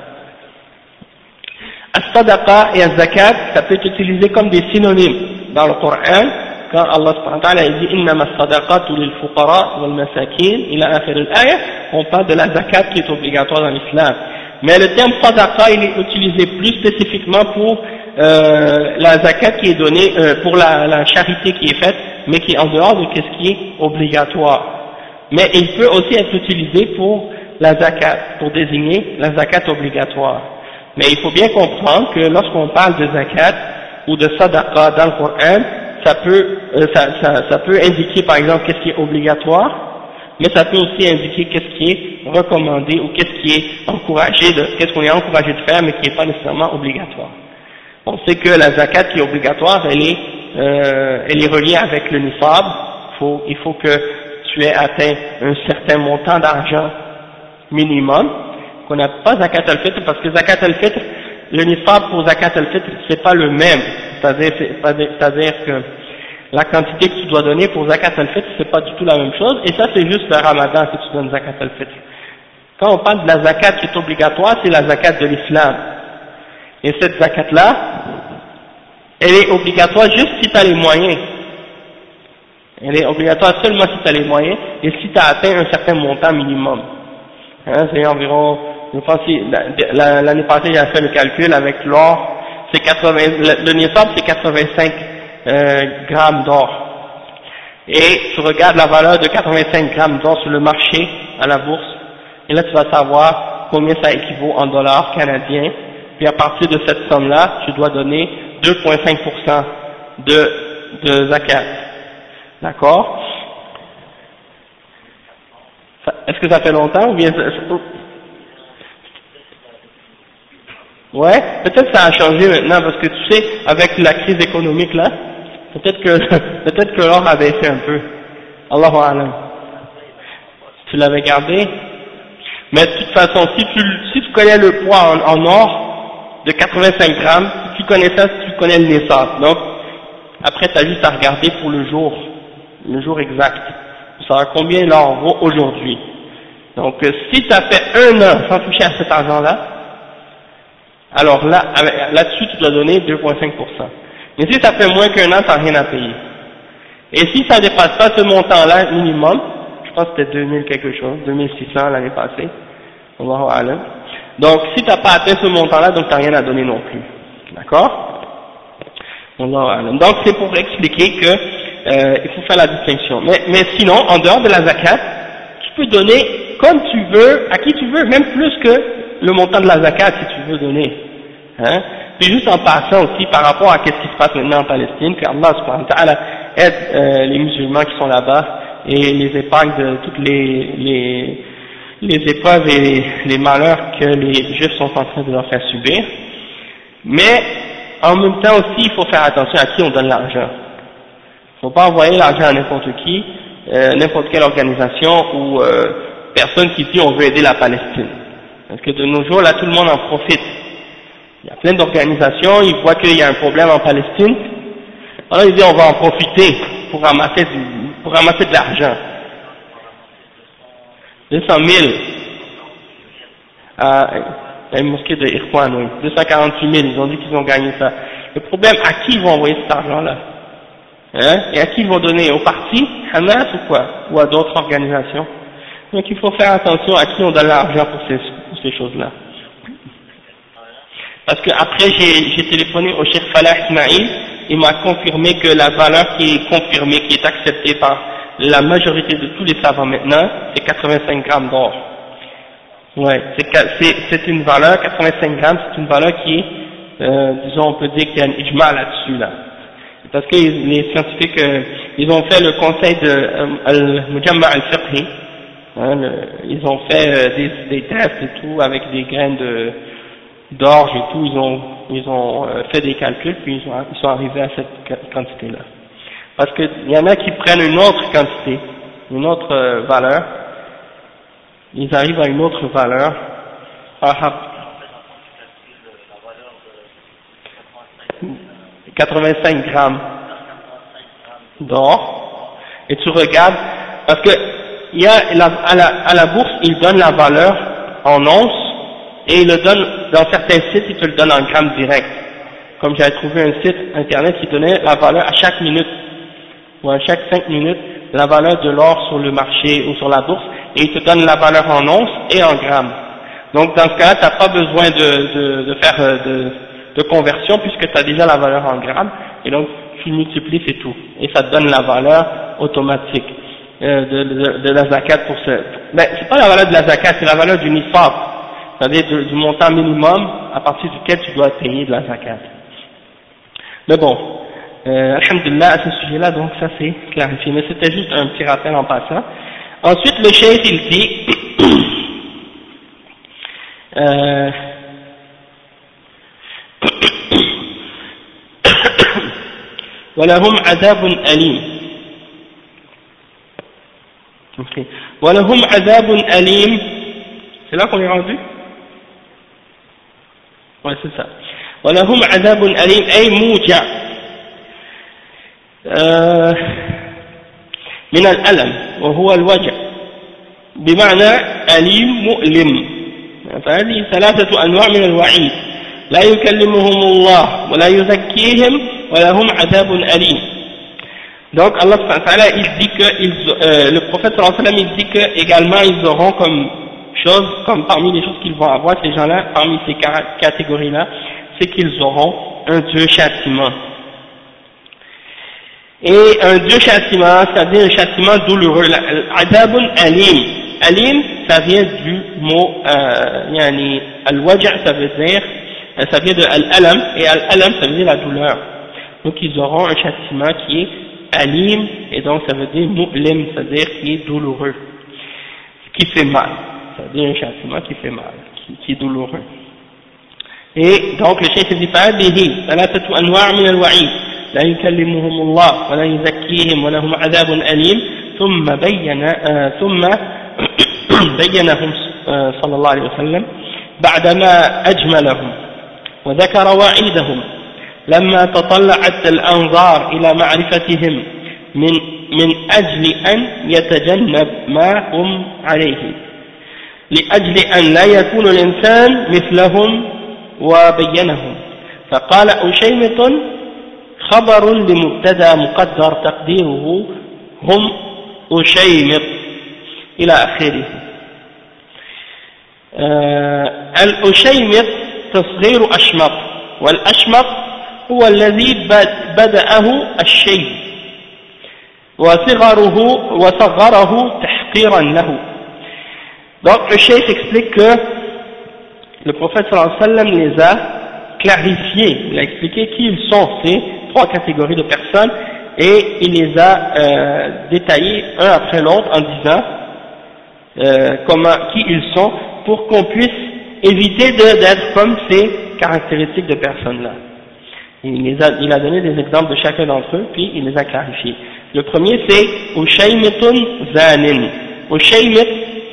As-sadaqa et as-zakat, ça peut être utilisé comme des synonymes dans le Coran. Quand Allah subhanahu wa ta'ala dit innama as-sadaqatu lil fuqara wal masakin ila akhir al-aya, on parle de la zakat qui est obligatoire dans l'islam. Mais le terme sadaqa, il est utilisé plus spécifiquement pour la zakat qui est donnée, pour la charité qui est faite, mais qui est en dehors de ce qui est obligatoire. Mais il peut aussi être utilisé pour la zakat, pour désigner la zakat obligatoire. Mais il faut bien comprendre que lorsqu'on parle de zakat ou de sadaqa dans le Coran, ça peut indiquer par exemple qu'est-ce qui est obligatoire, mais ça peut aussi indiquer qu'est-ce qui est recommandé ou qu'est-ce qui est encouragé, qu'est-ce qu'on est encouragé de faire mais qui n'est pas nécessairement obligatoire. On sait que la zakat qui est obligatoire, elle est reliée avec le nisab. Il faut que tu aies atteint un certain montant d'argent minimum, qu'on n'a pas zakat al-fitr, parce que zakat al-fitr, le nisab pour zakat al-fitr, c'est pas le même. C'est-à-dire que la quantité que tu dois donner pour zakat al-fitr, c'est pas du tout la même chose, et ça c'est juste le ramadan que tu donnes zakat al-fitr. Quand on parle de la zakat qui est obligatoire, c'est la zakat de l'islam. Et cette zakat-là, elle est obligatoire juste si tu as les moyens. Elle est obligatoire seulement si tu as les moyens, et si tu as atteint un certain montant minimum. Hein, c'est environ, je pense que l'année passée j'ai fait le calcul avec l'or, c'est 80, le nisab c'est 85 grammes d'or. Et tu regardes la valeur de 85 grammes d'or sur le marché, à la bourse, et là tu vas savoir combien ça équivaut en dollars canadiens, puis à partir de cette somme-là, tu dois donner 2,5% de zakat. D'accord? Est-ce que ça fait longtemps ou bien ouais, peut-être ça a changé maintenant parce que tu sais, avec la crise économique là, peut-être que l'or a baissé un peu. Allahu a'lam. Tu l'avais gardé? Mais de toute façon, si tu connais le poids en or de 85 grammes, si tu connais ça, tu connais le nisab. Donc, après tu as juste à regarder pour le jour exact. Tu sauras combien l'or vaut aujourd'hui. Donc, si tu as fait un an sans toucher à cet argent-là, alors là-dessus tu dois donner 2,5%. Mais si ça fait moins qu'un an, tu n'as rien à payer. Et si ça ne dépasse pas ce montant-là minimum, je pense que c'était 2000 quelque chose, 2600 l'année passée, Allahu a'lam. Donc si tu n'as pas atteint ce montant-là, donc tu n'as rien à donner non plus. D'accord? Allahu a'lam. Donc c'est pour expliquer que il faut faire la distinction. Mais sinon, en dehors de la zakat, tu peux donner comme tu veux, à qui tu veux, même plus que le montant de la zakat si tu veux donner. Hein? Puis juste en passant aussi par rapport à ce qui se passe maintenant en Palestine, que Allah subhanahu wa ta'ala aide les musulmans qui sont là-bas et les épargne de toutes les les épreuves et les malheurs que les Juifs sont en train de leur faire subir. Mais en même temps aussi, il faut faire attention à qui on donne l'argent. Il ne faut pas envoyer l'argent à n'importe qui, n'importe quelle organisation ou personne qui dit on veut aider la Palestine. Parce que de nos jours, là, tout le monde en profite. Il y a plein d'organisations, ils voient qu'il y a un problème en Palestine, alors ils disent on va en profiter pour ramasser de l'argent. 200 000 à la mosquée de Irkwan, oui. 248 000, ils ont dit qu'ils ont gagné ça. Le problème, à qui ils vont envoyer cet argent-là? Hein? Et à qui ils vont donner? Au parti, Hamas ou quoi? Ou à d'autres organisations? Donc il faut faire attention à qui on donne l'argent pour ces choses-là. Parce que après j'ai téléphoné au Cheikh Falah Ismail, il m'a confirmé que la valeur qui est confirmée, qui est acceptée par la majorité de tous les savants maintenant, c'est 85 grammes d'or. Ouais, c'est une valeur, 85 grammes, c'est une valeur qui est, disons, on peut dire qu'il y a un ijma là-dessus, là. Parce que les scientifiques, ils ont fait le conseil de Al-Mujamma al-Fiqhi, hein, ils ont fait des tests et tout avec des graines d'orge et tout, ils ont fait des calculs, puis ils sont arrivés à cette quantité-là. Parce qu'il y en a qui prennent une autre quantité, une autre valeur, ils arrivent à une autre valeur. 85 grammes d'or, et tu regardes, parce que il y a à la bourse, ils donnent la valeur en onces, et ils le donnent, dans certains sites, ils te le donnent en grammes direct. Comme j'avais trouvé un site internet qui donnait la valeur à chaque minute, ou à chaque 5 minutes, la valeur de l'or sur le marché ou sur la bourse, et ils te donnent la valeur en onces et en grammes. Donc dans ce cas-là, tu n'as pas besoin de faire de conversion, puisque tu as déjà la valeur en grammes, et donc tu multiplies, c'est tout. Et ça te donne la valeur automatique de la zakat pour ce... Mais c'est pas la valeur de la zakat, c'est la valeur du nisab, c'est-à-dire du montant minimum à partir duquel tu dois payer de la zakat. Mais bon, alhamdulillah, à ce sujet-là, donc ça c'est clarifié. Mais c'était juste un petit rappel en passant. Ensuite, le cheikh, il dit... ولهم عذاب أليم. Okay. ولهم عذاب أليم. C'est là qu'on est rendu? Ouais, c'est ça. ولهم عذاب أليم أي موجع من الألم وهو الوجع بمعنى أليم مؤلم. فهذه ثلاثة أنواع من الوعيد لا يكلمهم الله ولا يزكيهم ولهم عذاب أليم. Donc Allah subhanahu wa ta'ala, il dit que le prophète sallallahu alayhi wa sallam, il dit que également ils auront comme parmi les choses qu'ils vont avoir, ces gens-là, parmi ces catégories-là, c'est qu'ils auront un Dieu châtiment. Et un Dieu châtiment, c'est-à-dire un châtiment douloureux. Adabun alim. Alim, ça vient du mot, yani, al-waj', ça vient de al-alam, et al-alam, ça veut dire la douleur. Donc ils auront un châtiment qui est alim, et donc ça veut dire mu'lim, c'est-à-dire qui est douloureux, qui fait mal. C'est-à-dire un châtiment qui fait mal, qui est douloureux. Et donc le cheikh dit فهذه ثلاثة أنواع من الوعيد لا يكلمهم الله ولا يزكيهم ولهم عذاب أليم ثم بينهم صلى الله عليه وسلم بعدما أجملهم وذكر وعيدهم لما تطلعت الأنظار إلى معرفتهم من أجل أن يتجنب ما هم عليه لأجل أن لا يكون الإنسان مثلهم وبينهم. فقال أشيمط خبر لمبتدا مقدر تقديره هم أشيمط إلى آخره. الأشيمط تصغير أشمط، والأشمط هو الذي بدأه الشيء وصغره تحقيرا له. Donc le cheikh explique que le prophète sallallahu alayhi wa sallam les a clarifiés, il a expliqué qui ils sont, ces trois catégories de personnes, et il les a détaillés un après l'autre en disant qui ils sont, pour qu'on puisse éviter d'être comme ces caractéristiques de personnes-là. Il a donné des exemples de chacun d'entre eux, puis il les a clarifiés. Le premier c'est Ushaymitun Zanin. Ushaymit,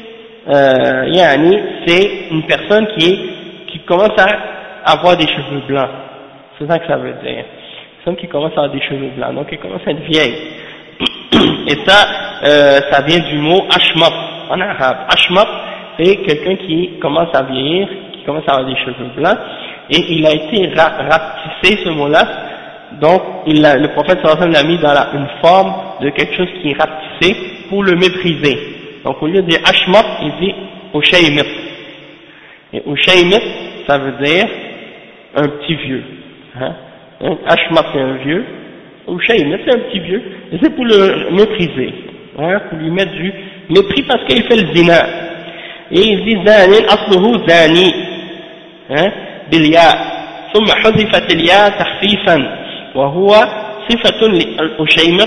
c'est une personne qui commence à avoir des cheveux blancs. C'est ça que ça veut dire. Une personne qui commence à avoir des cheveux blancs, donc elle commence à être vieille. Et ça vient du mot Ashmap en arabe. Ashmap, c'est quelqu'un qui commence à vieillir, qui commence à avoir des cheveux blancs, et il a été rapetissé, ce mot-là, donc le prophète sallallahu alayhi wa sallam l'a mis dans une forme de quelque chose qui est rapetissé pour le mépriser. Donc au lieu de dire Ashmap, il dit Ushaymit. Et Ushaymit, ça veut dire un petit vieux. Donc Ashmap, c'est un vieux, Ushaymit, c'est un petit vieux, et c'est pour le mépriser, pour lui mettre du mépris parce qu'il fait le zina. Et il dit Zanin asluhu zani, بالياء ثم حذفت الياء تخفيفا وهو صفة للأشيمط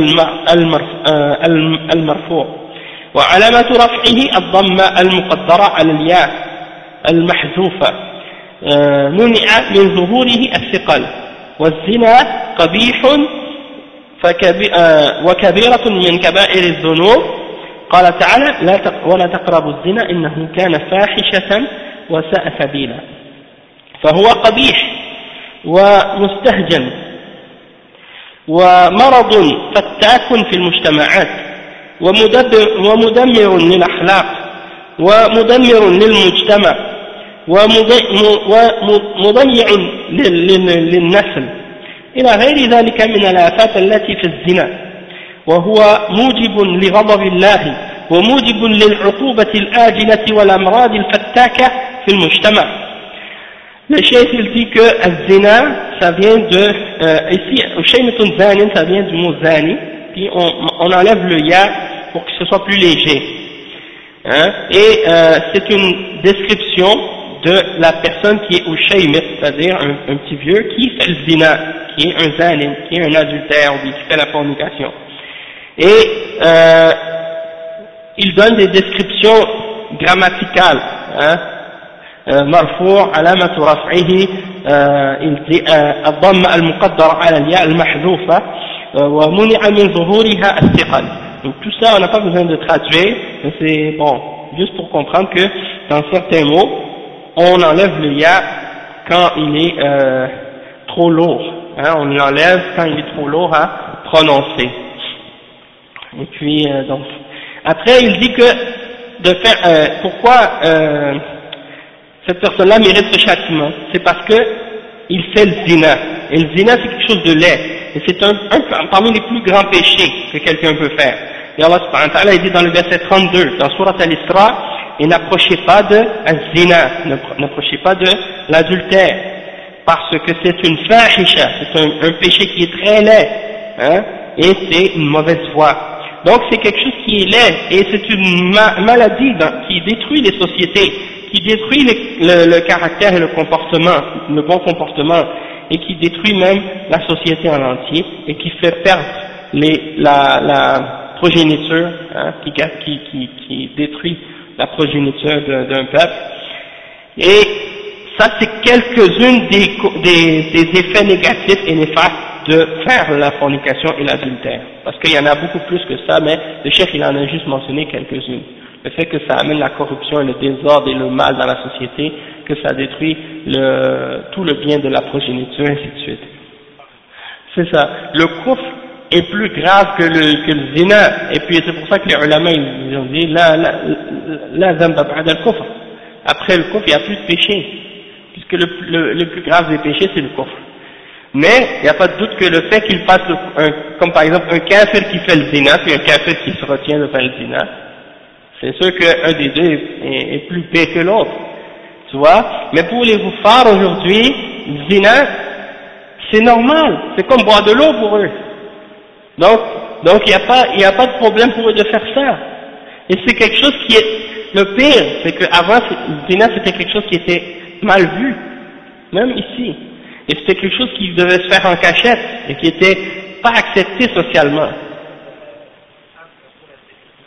المرفوع وعلامة رفعه الضمة المقدرة على الياء المحذوفة منع من ظهوره الثقل والزنا قبيح وكبيرة من كبائر الذنوب قال تعالى ولا تقربوا الزنا إنه كان فاحشة وساء سبيلا فهو قبيح ومستهجن ومرض فتاك في المجتمعات ومدمر للأخلاق ومدمر للمجتمع ومضيع للنسل إلى غير ذلك من الآفات التي في الزنا وهو موجب لغضب الله وموجب للعقوبة الآجلة والأمراض الفتاكة في المجتمع. Le cheikh il dit que az-zina ça vient de ici Ushaymitun Zanin ça vient du mot zani, puis on enlève le ya pour que ce soit plus léger, et c'est une description de la personne qui est Ushaymit, c'est-à-dire un petit vieux qui fait le zina, qui est un zanin, qui est un adultère ou qui fait la fornication. Et il donne des descriptions grammaticales, مرفوع علامة رفعه الضمة المقدرة على الياء المحذوفة ومنع من ظهورها الثقل. Donc tout ça on n'a pas besoin de traduire, mais c'est bon juste pour comprendre que dans certains mots on enlève le ya quand il est trop lourd, on l'enlève quand il est trop lourd à prononcer. Et puis donc après il dit que de faire pourquoi cette personne-là mérite ce châtiment, c'est parce que il fait le zina. Et le zina c'est quelque chose de laid. Et c'est un parmi les plus grands péchés que quelqu'un peut faire. Et Allah subhanahu wa ta'ala dit dans le verset 32, dans Surat Al-Isra, et n'approchez pas de zina, n'approchez pas de l'adultère, parce que c'est une fahisha, c'est un péché qui est très laid, et c'est une mauvaise voie. Donc c'est quelque chose qui est laid, et c'est une maladie qui détruit les sociétés, qui détruit le caractère et le comportement, le bon comportement, et qui détruit même la société en entier, et qui fait perdre la progéniture, qui détruit la progéniture d'un peuple. Et ça c'est quelques-unes des effets négatifs et néfastes de faire la fornication et l'adultère, parce qu'il y en a beaucoup plus que ça, mais le chef il en a juste mentionné quelques-unes. Le fait que ça amène la corruption et le désordre et le mal dans la société, que ça détruit tout le bien de la progéniture, ainsi de suite. C'est ça. Le kufr est plus grave que le zina, et puis c'est pour ça que les ulama ils ont dit la zamba ba'da al-kufr. Après le kufr, il n'y a plus de péché, puisque le plus grave des péchés c'est le kufr. Mais il n'y a pas de doute que le fait qu'il fasse comme par exemple un kafir qui fait le zina, puis un kafir qui se retient de faire le zina, c'est sûr qu'un des deux est plus pire que l'autre, tu vois. Mais pour les kuffars aujourd'hui, le zina, c'est normal, c'est comme boire de l'eau pour eux. Donc il n'y a pas de problème pour eux de faire ça. Et c'est quelque chose qui est, le pire, c'est qu'avant, le zina c'était quelque chose qui était mal vu, même ici. Et c'était quelque chose qui devait se faire en cachette, et qui était pas accepté socialement.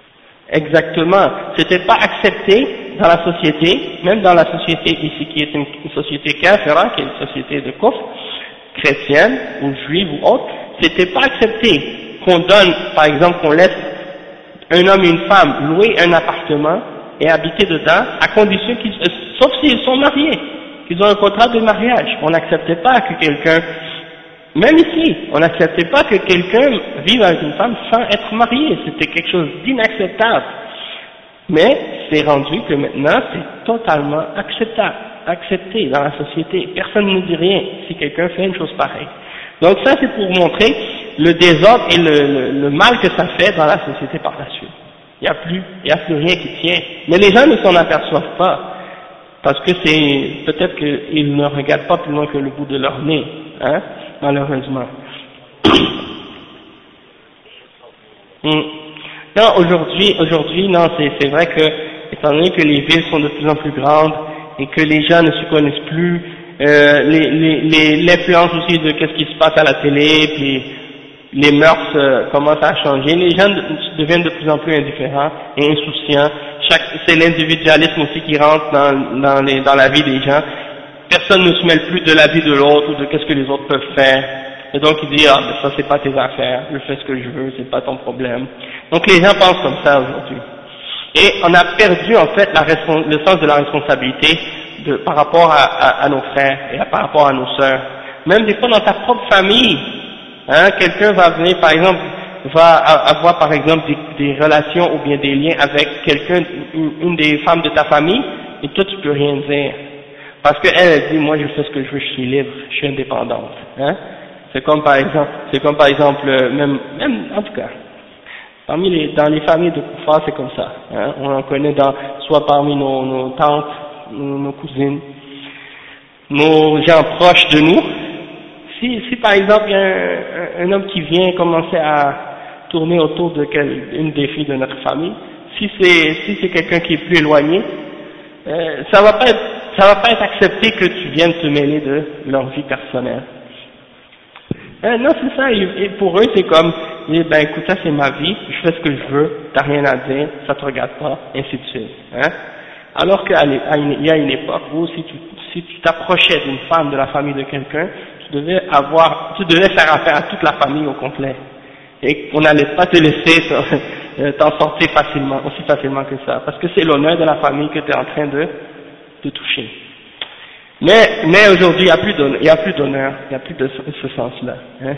Exactement. C'était pas accepté dans la société, même dans la société ici qui est une société kafira, qui est une société de kufr, chrétienne ou juive ou autre, c'était pas accepté qu'on donne, par exemple, qu'on laisse un homme et une femme louer un appartement et habiter dedans, à condition qu'ils, sauf s'ils sont mariés, qu'ils ont un contrat de mariage. On n'acceptait pas que quelqu'un, même ici, on n'acceptait pas que quelqu'un vive avec une femme sans être marié. C'était quelque chose d'inacceptable. Mais c'est rendu que maintenant c'est totalement accepté dans la société. Personne ne dit rien si quelqu'un fait une chose pareille. Donc ça c'est pour montrer le désordre et le mal que ça fait dans la société par la suite. Il n'y a plus rien qui tient. Mais les gens ne s'en aperçoivent pas. Parce que peut-être qu'ils ne regardent pas plus loin que le bout de leur nez, hein, malheureusement. Non, aujourd'hui, non, c'est vrai que, étant donné que les villes sont de plus en plus grandes et que les gens ne se connaissent plus, l'influence aussi de qu'est-ce qui se passe à la télé, puis les mœurs commencent à changer, les gens deviennent de plus en plus indifférents et insouciants. C'est l'individualisme aussi qui rentre dans la vie des gens. Personne ne se mêle plus de la vie de l'autre ou de qu'est-ce que les autres peuvent faire. Et donc il dit, ben ça c'est pas tes affaires, je fais ce que je veux, c'est pas ton problème. Donc les gens pensent comme ça aujourd'hui. Et on a perdu en fait le sens de la responsabilité par rapport à nos frères et par rapport à nos sœurs. Même des fois dans ta propre famille, hein, quelqu'un va venir par exemple, va avoir par exemple des relations ou bien des liens avec quelqu'un, une des femmes de ta famille, et toi tu peux rien dire. Parce qu'elle dit, moi je fais ce que je veux, je suis libre, je suis indépendante. Hein? C'est comme par exemple, même en tout cas, dans les familles de Koufa, c'est comme ça. Hein? On en connaît soit parmi nos tantes, nos cousines, nos gens proches de nous. Si par exemple il y a un homme qui vient commencer à tourner autour de une des filles de notre famille, si c'est quelqu'un qui est plus éloigné, ça va pas être accepté que tu viennes te mêler de leur vie personnelle. Non, c'est ça, et pour eux c'est comme, ben écoute, ça c'est ma vie, je fais ce que je veux, t'as rien à dire, ça te regarde pas, ainsi de suite. Hein? Alors qu'il y a une époque où si tu t'approchais d'une femme de la famille de quelqu'un, tu devais faire affaire à toute la famille au complet. Et on n'allait pas te laisser t'en sortir aussi facilement que ça, parce que c'est l'honneur de la famille que tu es en train de toucher. Mais aujourd'hui, il n'y a plus d'honneur, il n'y a plus de ce sens-là. Hein?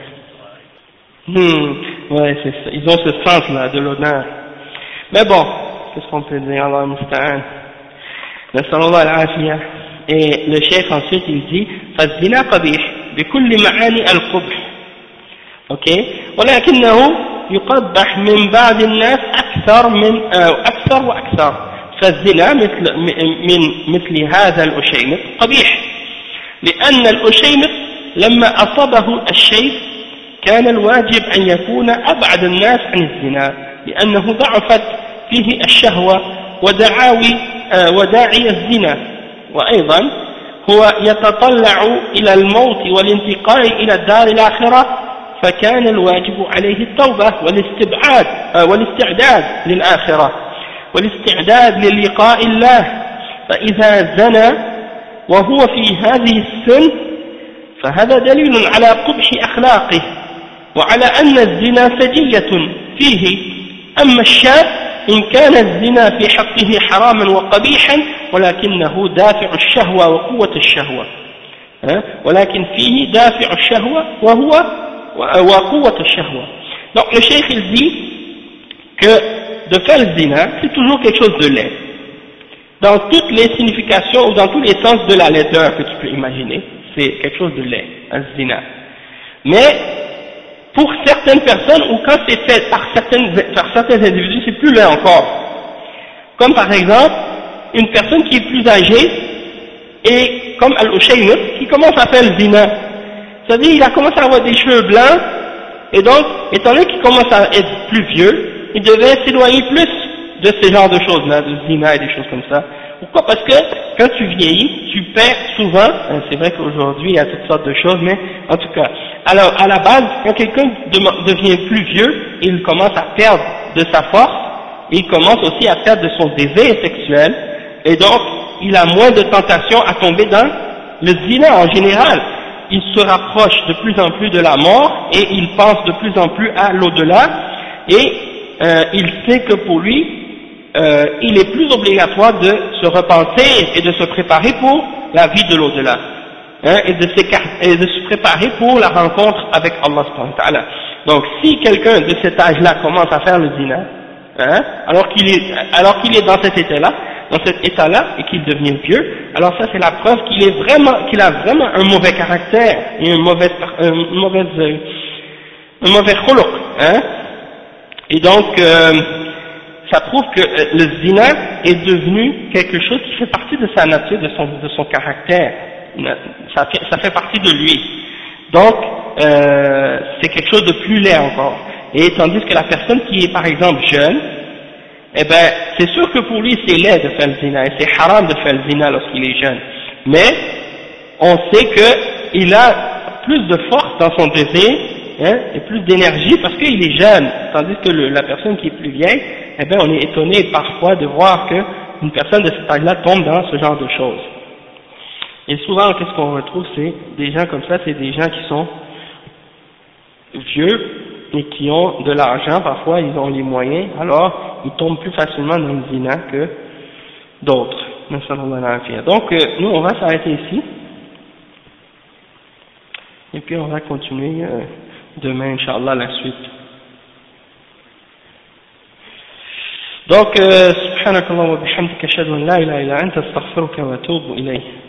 Ouais, c'est ça. Ils ont ce sens-là de l'honneur. Mais bon, qu'est-ce qu'on peut dire? Allah musta'an. Nasallallahu al-afiyah. Et le chef ensuite, il dit, فَالزِّنَا قَبِيحٌ بِكُلِّ مَعَانِ الْقُبْحِ. Ok? ولكنه يقبح من بعض الناس أكثر وأكثر. فالزنا مثل هذا الأشيمط قبيح، لأن الأشيمط لما أصابه الشيء كان الواجب أن يكون أبعد الناس عن الزنا، لأنه ضعفت فيه الشهوة وداعي الزنا، وأيضا هو يتطلع إلى الموت والانتقال إلى الدار الآخرة، فكان الواجب عليه التوبة والاستعداد للآخرة والاستعداد للقاء الله. فإذا زنى وهو في هذه السن فهذا دليل على قبح أخلاقه وعلى أن الزنا سجية فيه. أما الشاب إن كان الزنا في حقه حراما وقبيحا ولكنه دافع الشهوة وقوة الشهوة، ولكن فيه دافع الشهوة وقوة الشهوة. Donc le cheikh il dit que de faire le zina, c'est toujours quelque chose de laid. Dans toutes les significations ou dans tous les sens de la laideur que tu peux imaginer, c'est quelque chose de laid, un zina. Mais pour certaines personnes, ou quand c'est fait par certains individus, c'est plus laid encore. Comme par exemple, une personne qui est plus âgée, et comme Al-Ushaymut, qui commence à faire le zina. C'est-à-dire, il a commencé à avoir des cheveux blancs, et donc, étant donné qu'il commence à être plus vieux, il devait s'éloigner plus de ce genre de choses-là, de zina et des choses comme ça. Pourquoi? Parce que quand tu vieillis, tu perds souvent, c'est vrai qu'aujourd'hui il y a toutes sortes de choses, mais en tout cas, alors à la base, quand quelqu'un devient plus vieux, il commence à perdre de sa force, il commence aussi à perdre de son désir sexuel, et donc il a moins de tentation à tomber dans le zina en général. Il se rapproche de plus en plus de la mort, et il pense de plus en plus à l'au-delà, et il sait que pour lui, il est plus obligatoire de se repentir et de se préparer pour la vie de l'au-delà, hein, et de se préparer pour la rencontre avec Allah subhanahu wa ta'ala. Donc si quelqu'un de cet âge-là commence à faire le zina, hein, alors qu'il est dans cet état-là, et qu'il devient vieux, alors ça c'est la preuve qu'il a vraiment un mauvais caractère et un mauvais khuluq, hein. Et donc ça prouve que le zina est devenu quelque chose qui fait partie de sa nature, de son caractère. Ça fait partie de lui. Donc, c'est quelque chose de plus laid encore. Et tandis que la personne qui est par exemple jeune, eh ben, c'est sûr que pour lui c'est laid de faire le zina, et c'est haram de faire le zina lorsqu'il est jeune. Mais, on sait qu'il a plus de force dans son désir, hein, et plus d'énergie parce qu'il est jeune, tandis que la personne qui est plus vieille, eh ben, on est étonné parfois de voir qu'une personne de cet âge-là tombe dans ce genre de choses. Et souvent, qu'est-ce qu'on retrouve, c'est des gens comme ça, c'est des gens qui sont vieux et qui ont de l'argent, parfois ils ont les moyens, alors ils tombent plus facilement dans le zina que d'autres. Donc nous on va s'arrêter ici, et puis on va continuer demain, Inch'Allah, la suite. Donc, subhanakallah wa bihamdika ashhadu an la ilaha illa anta astaghfiruka wa atubu ilayk.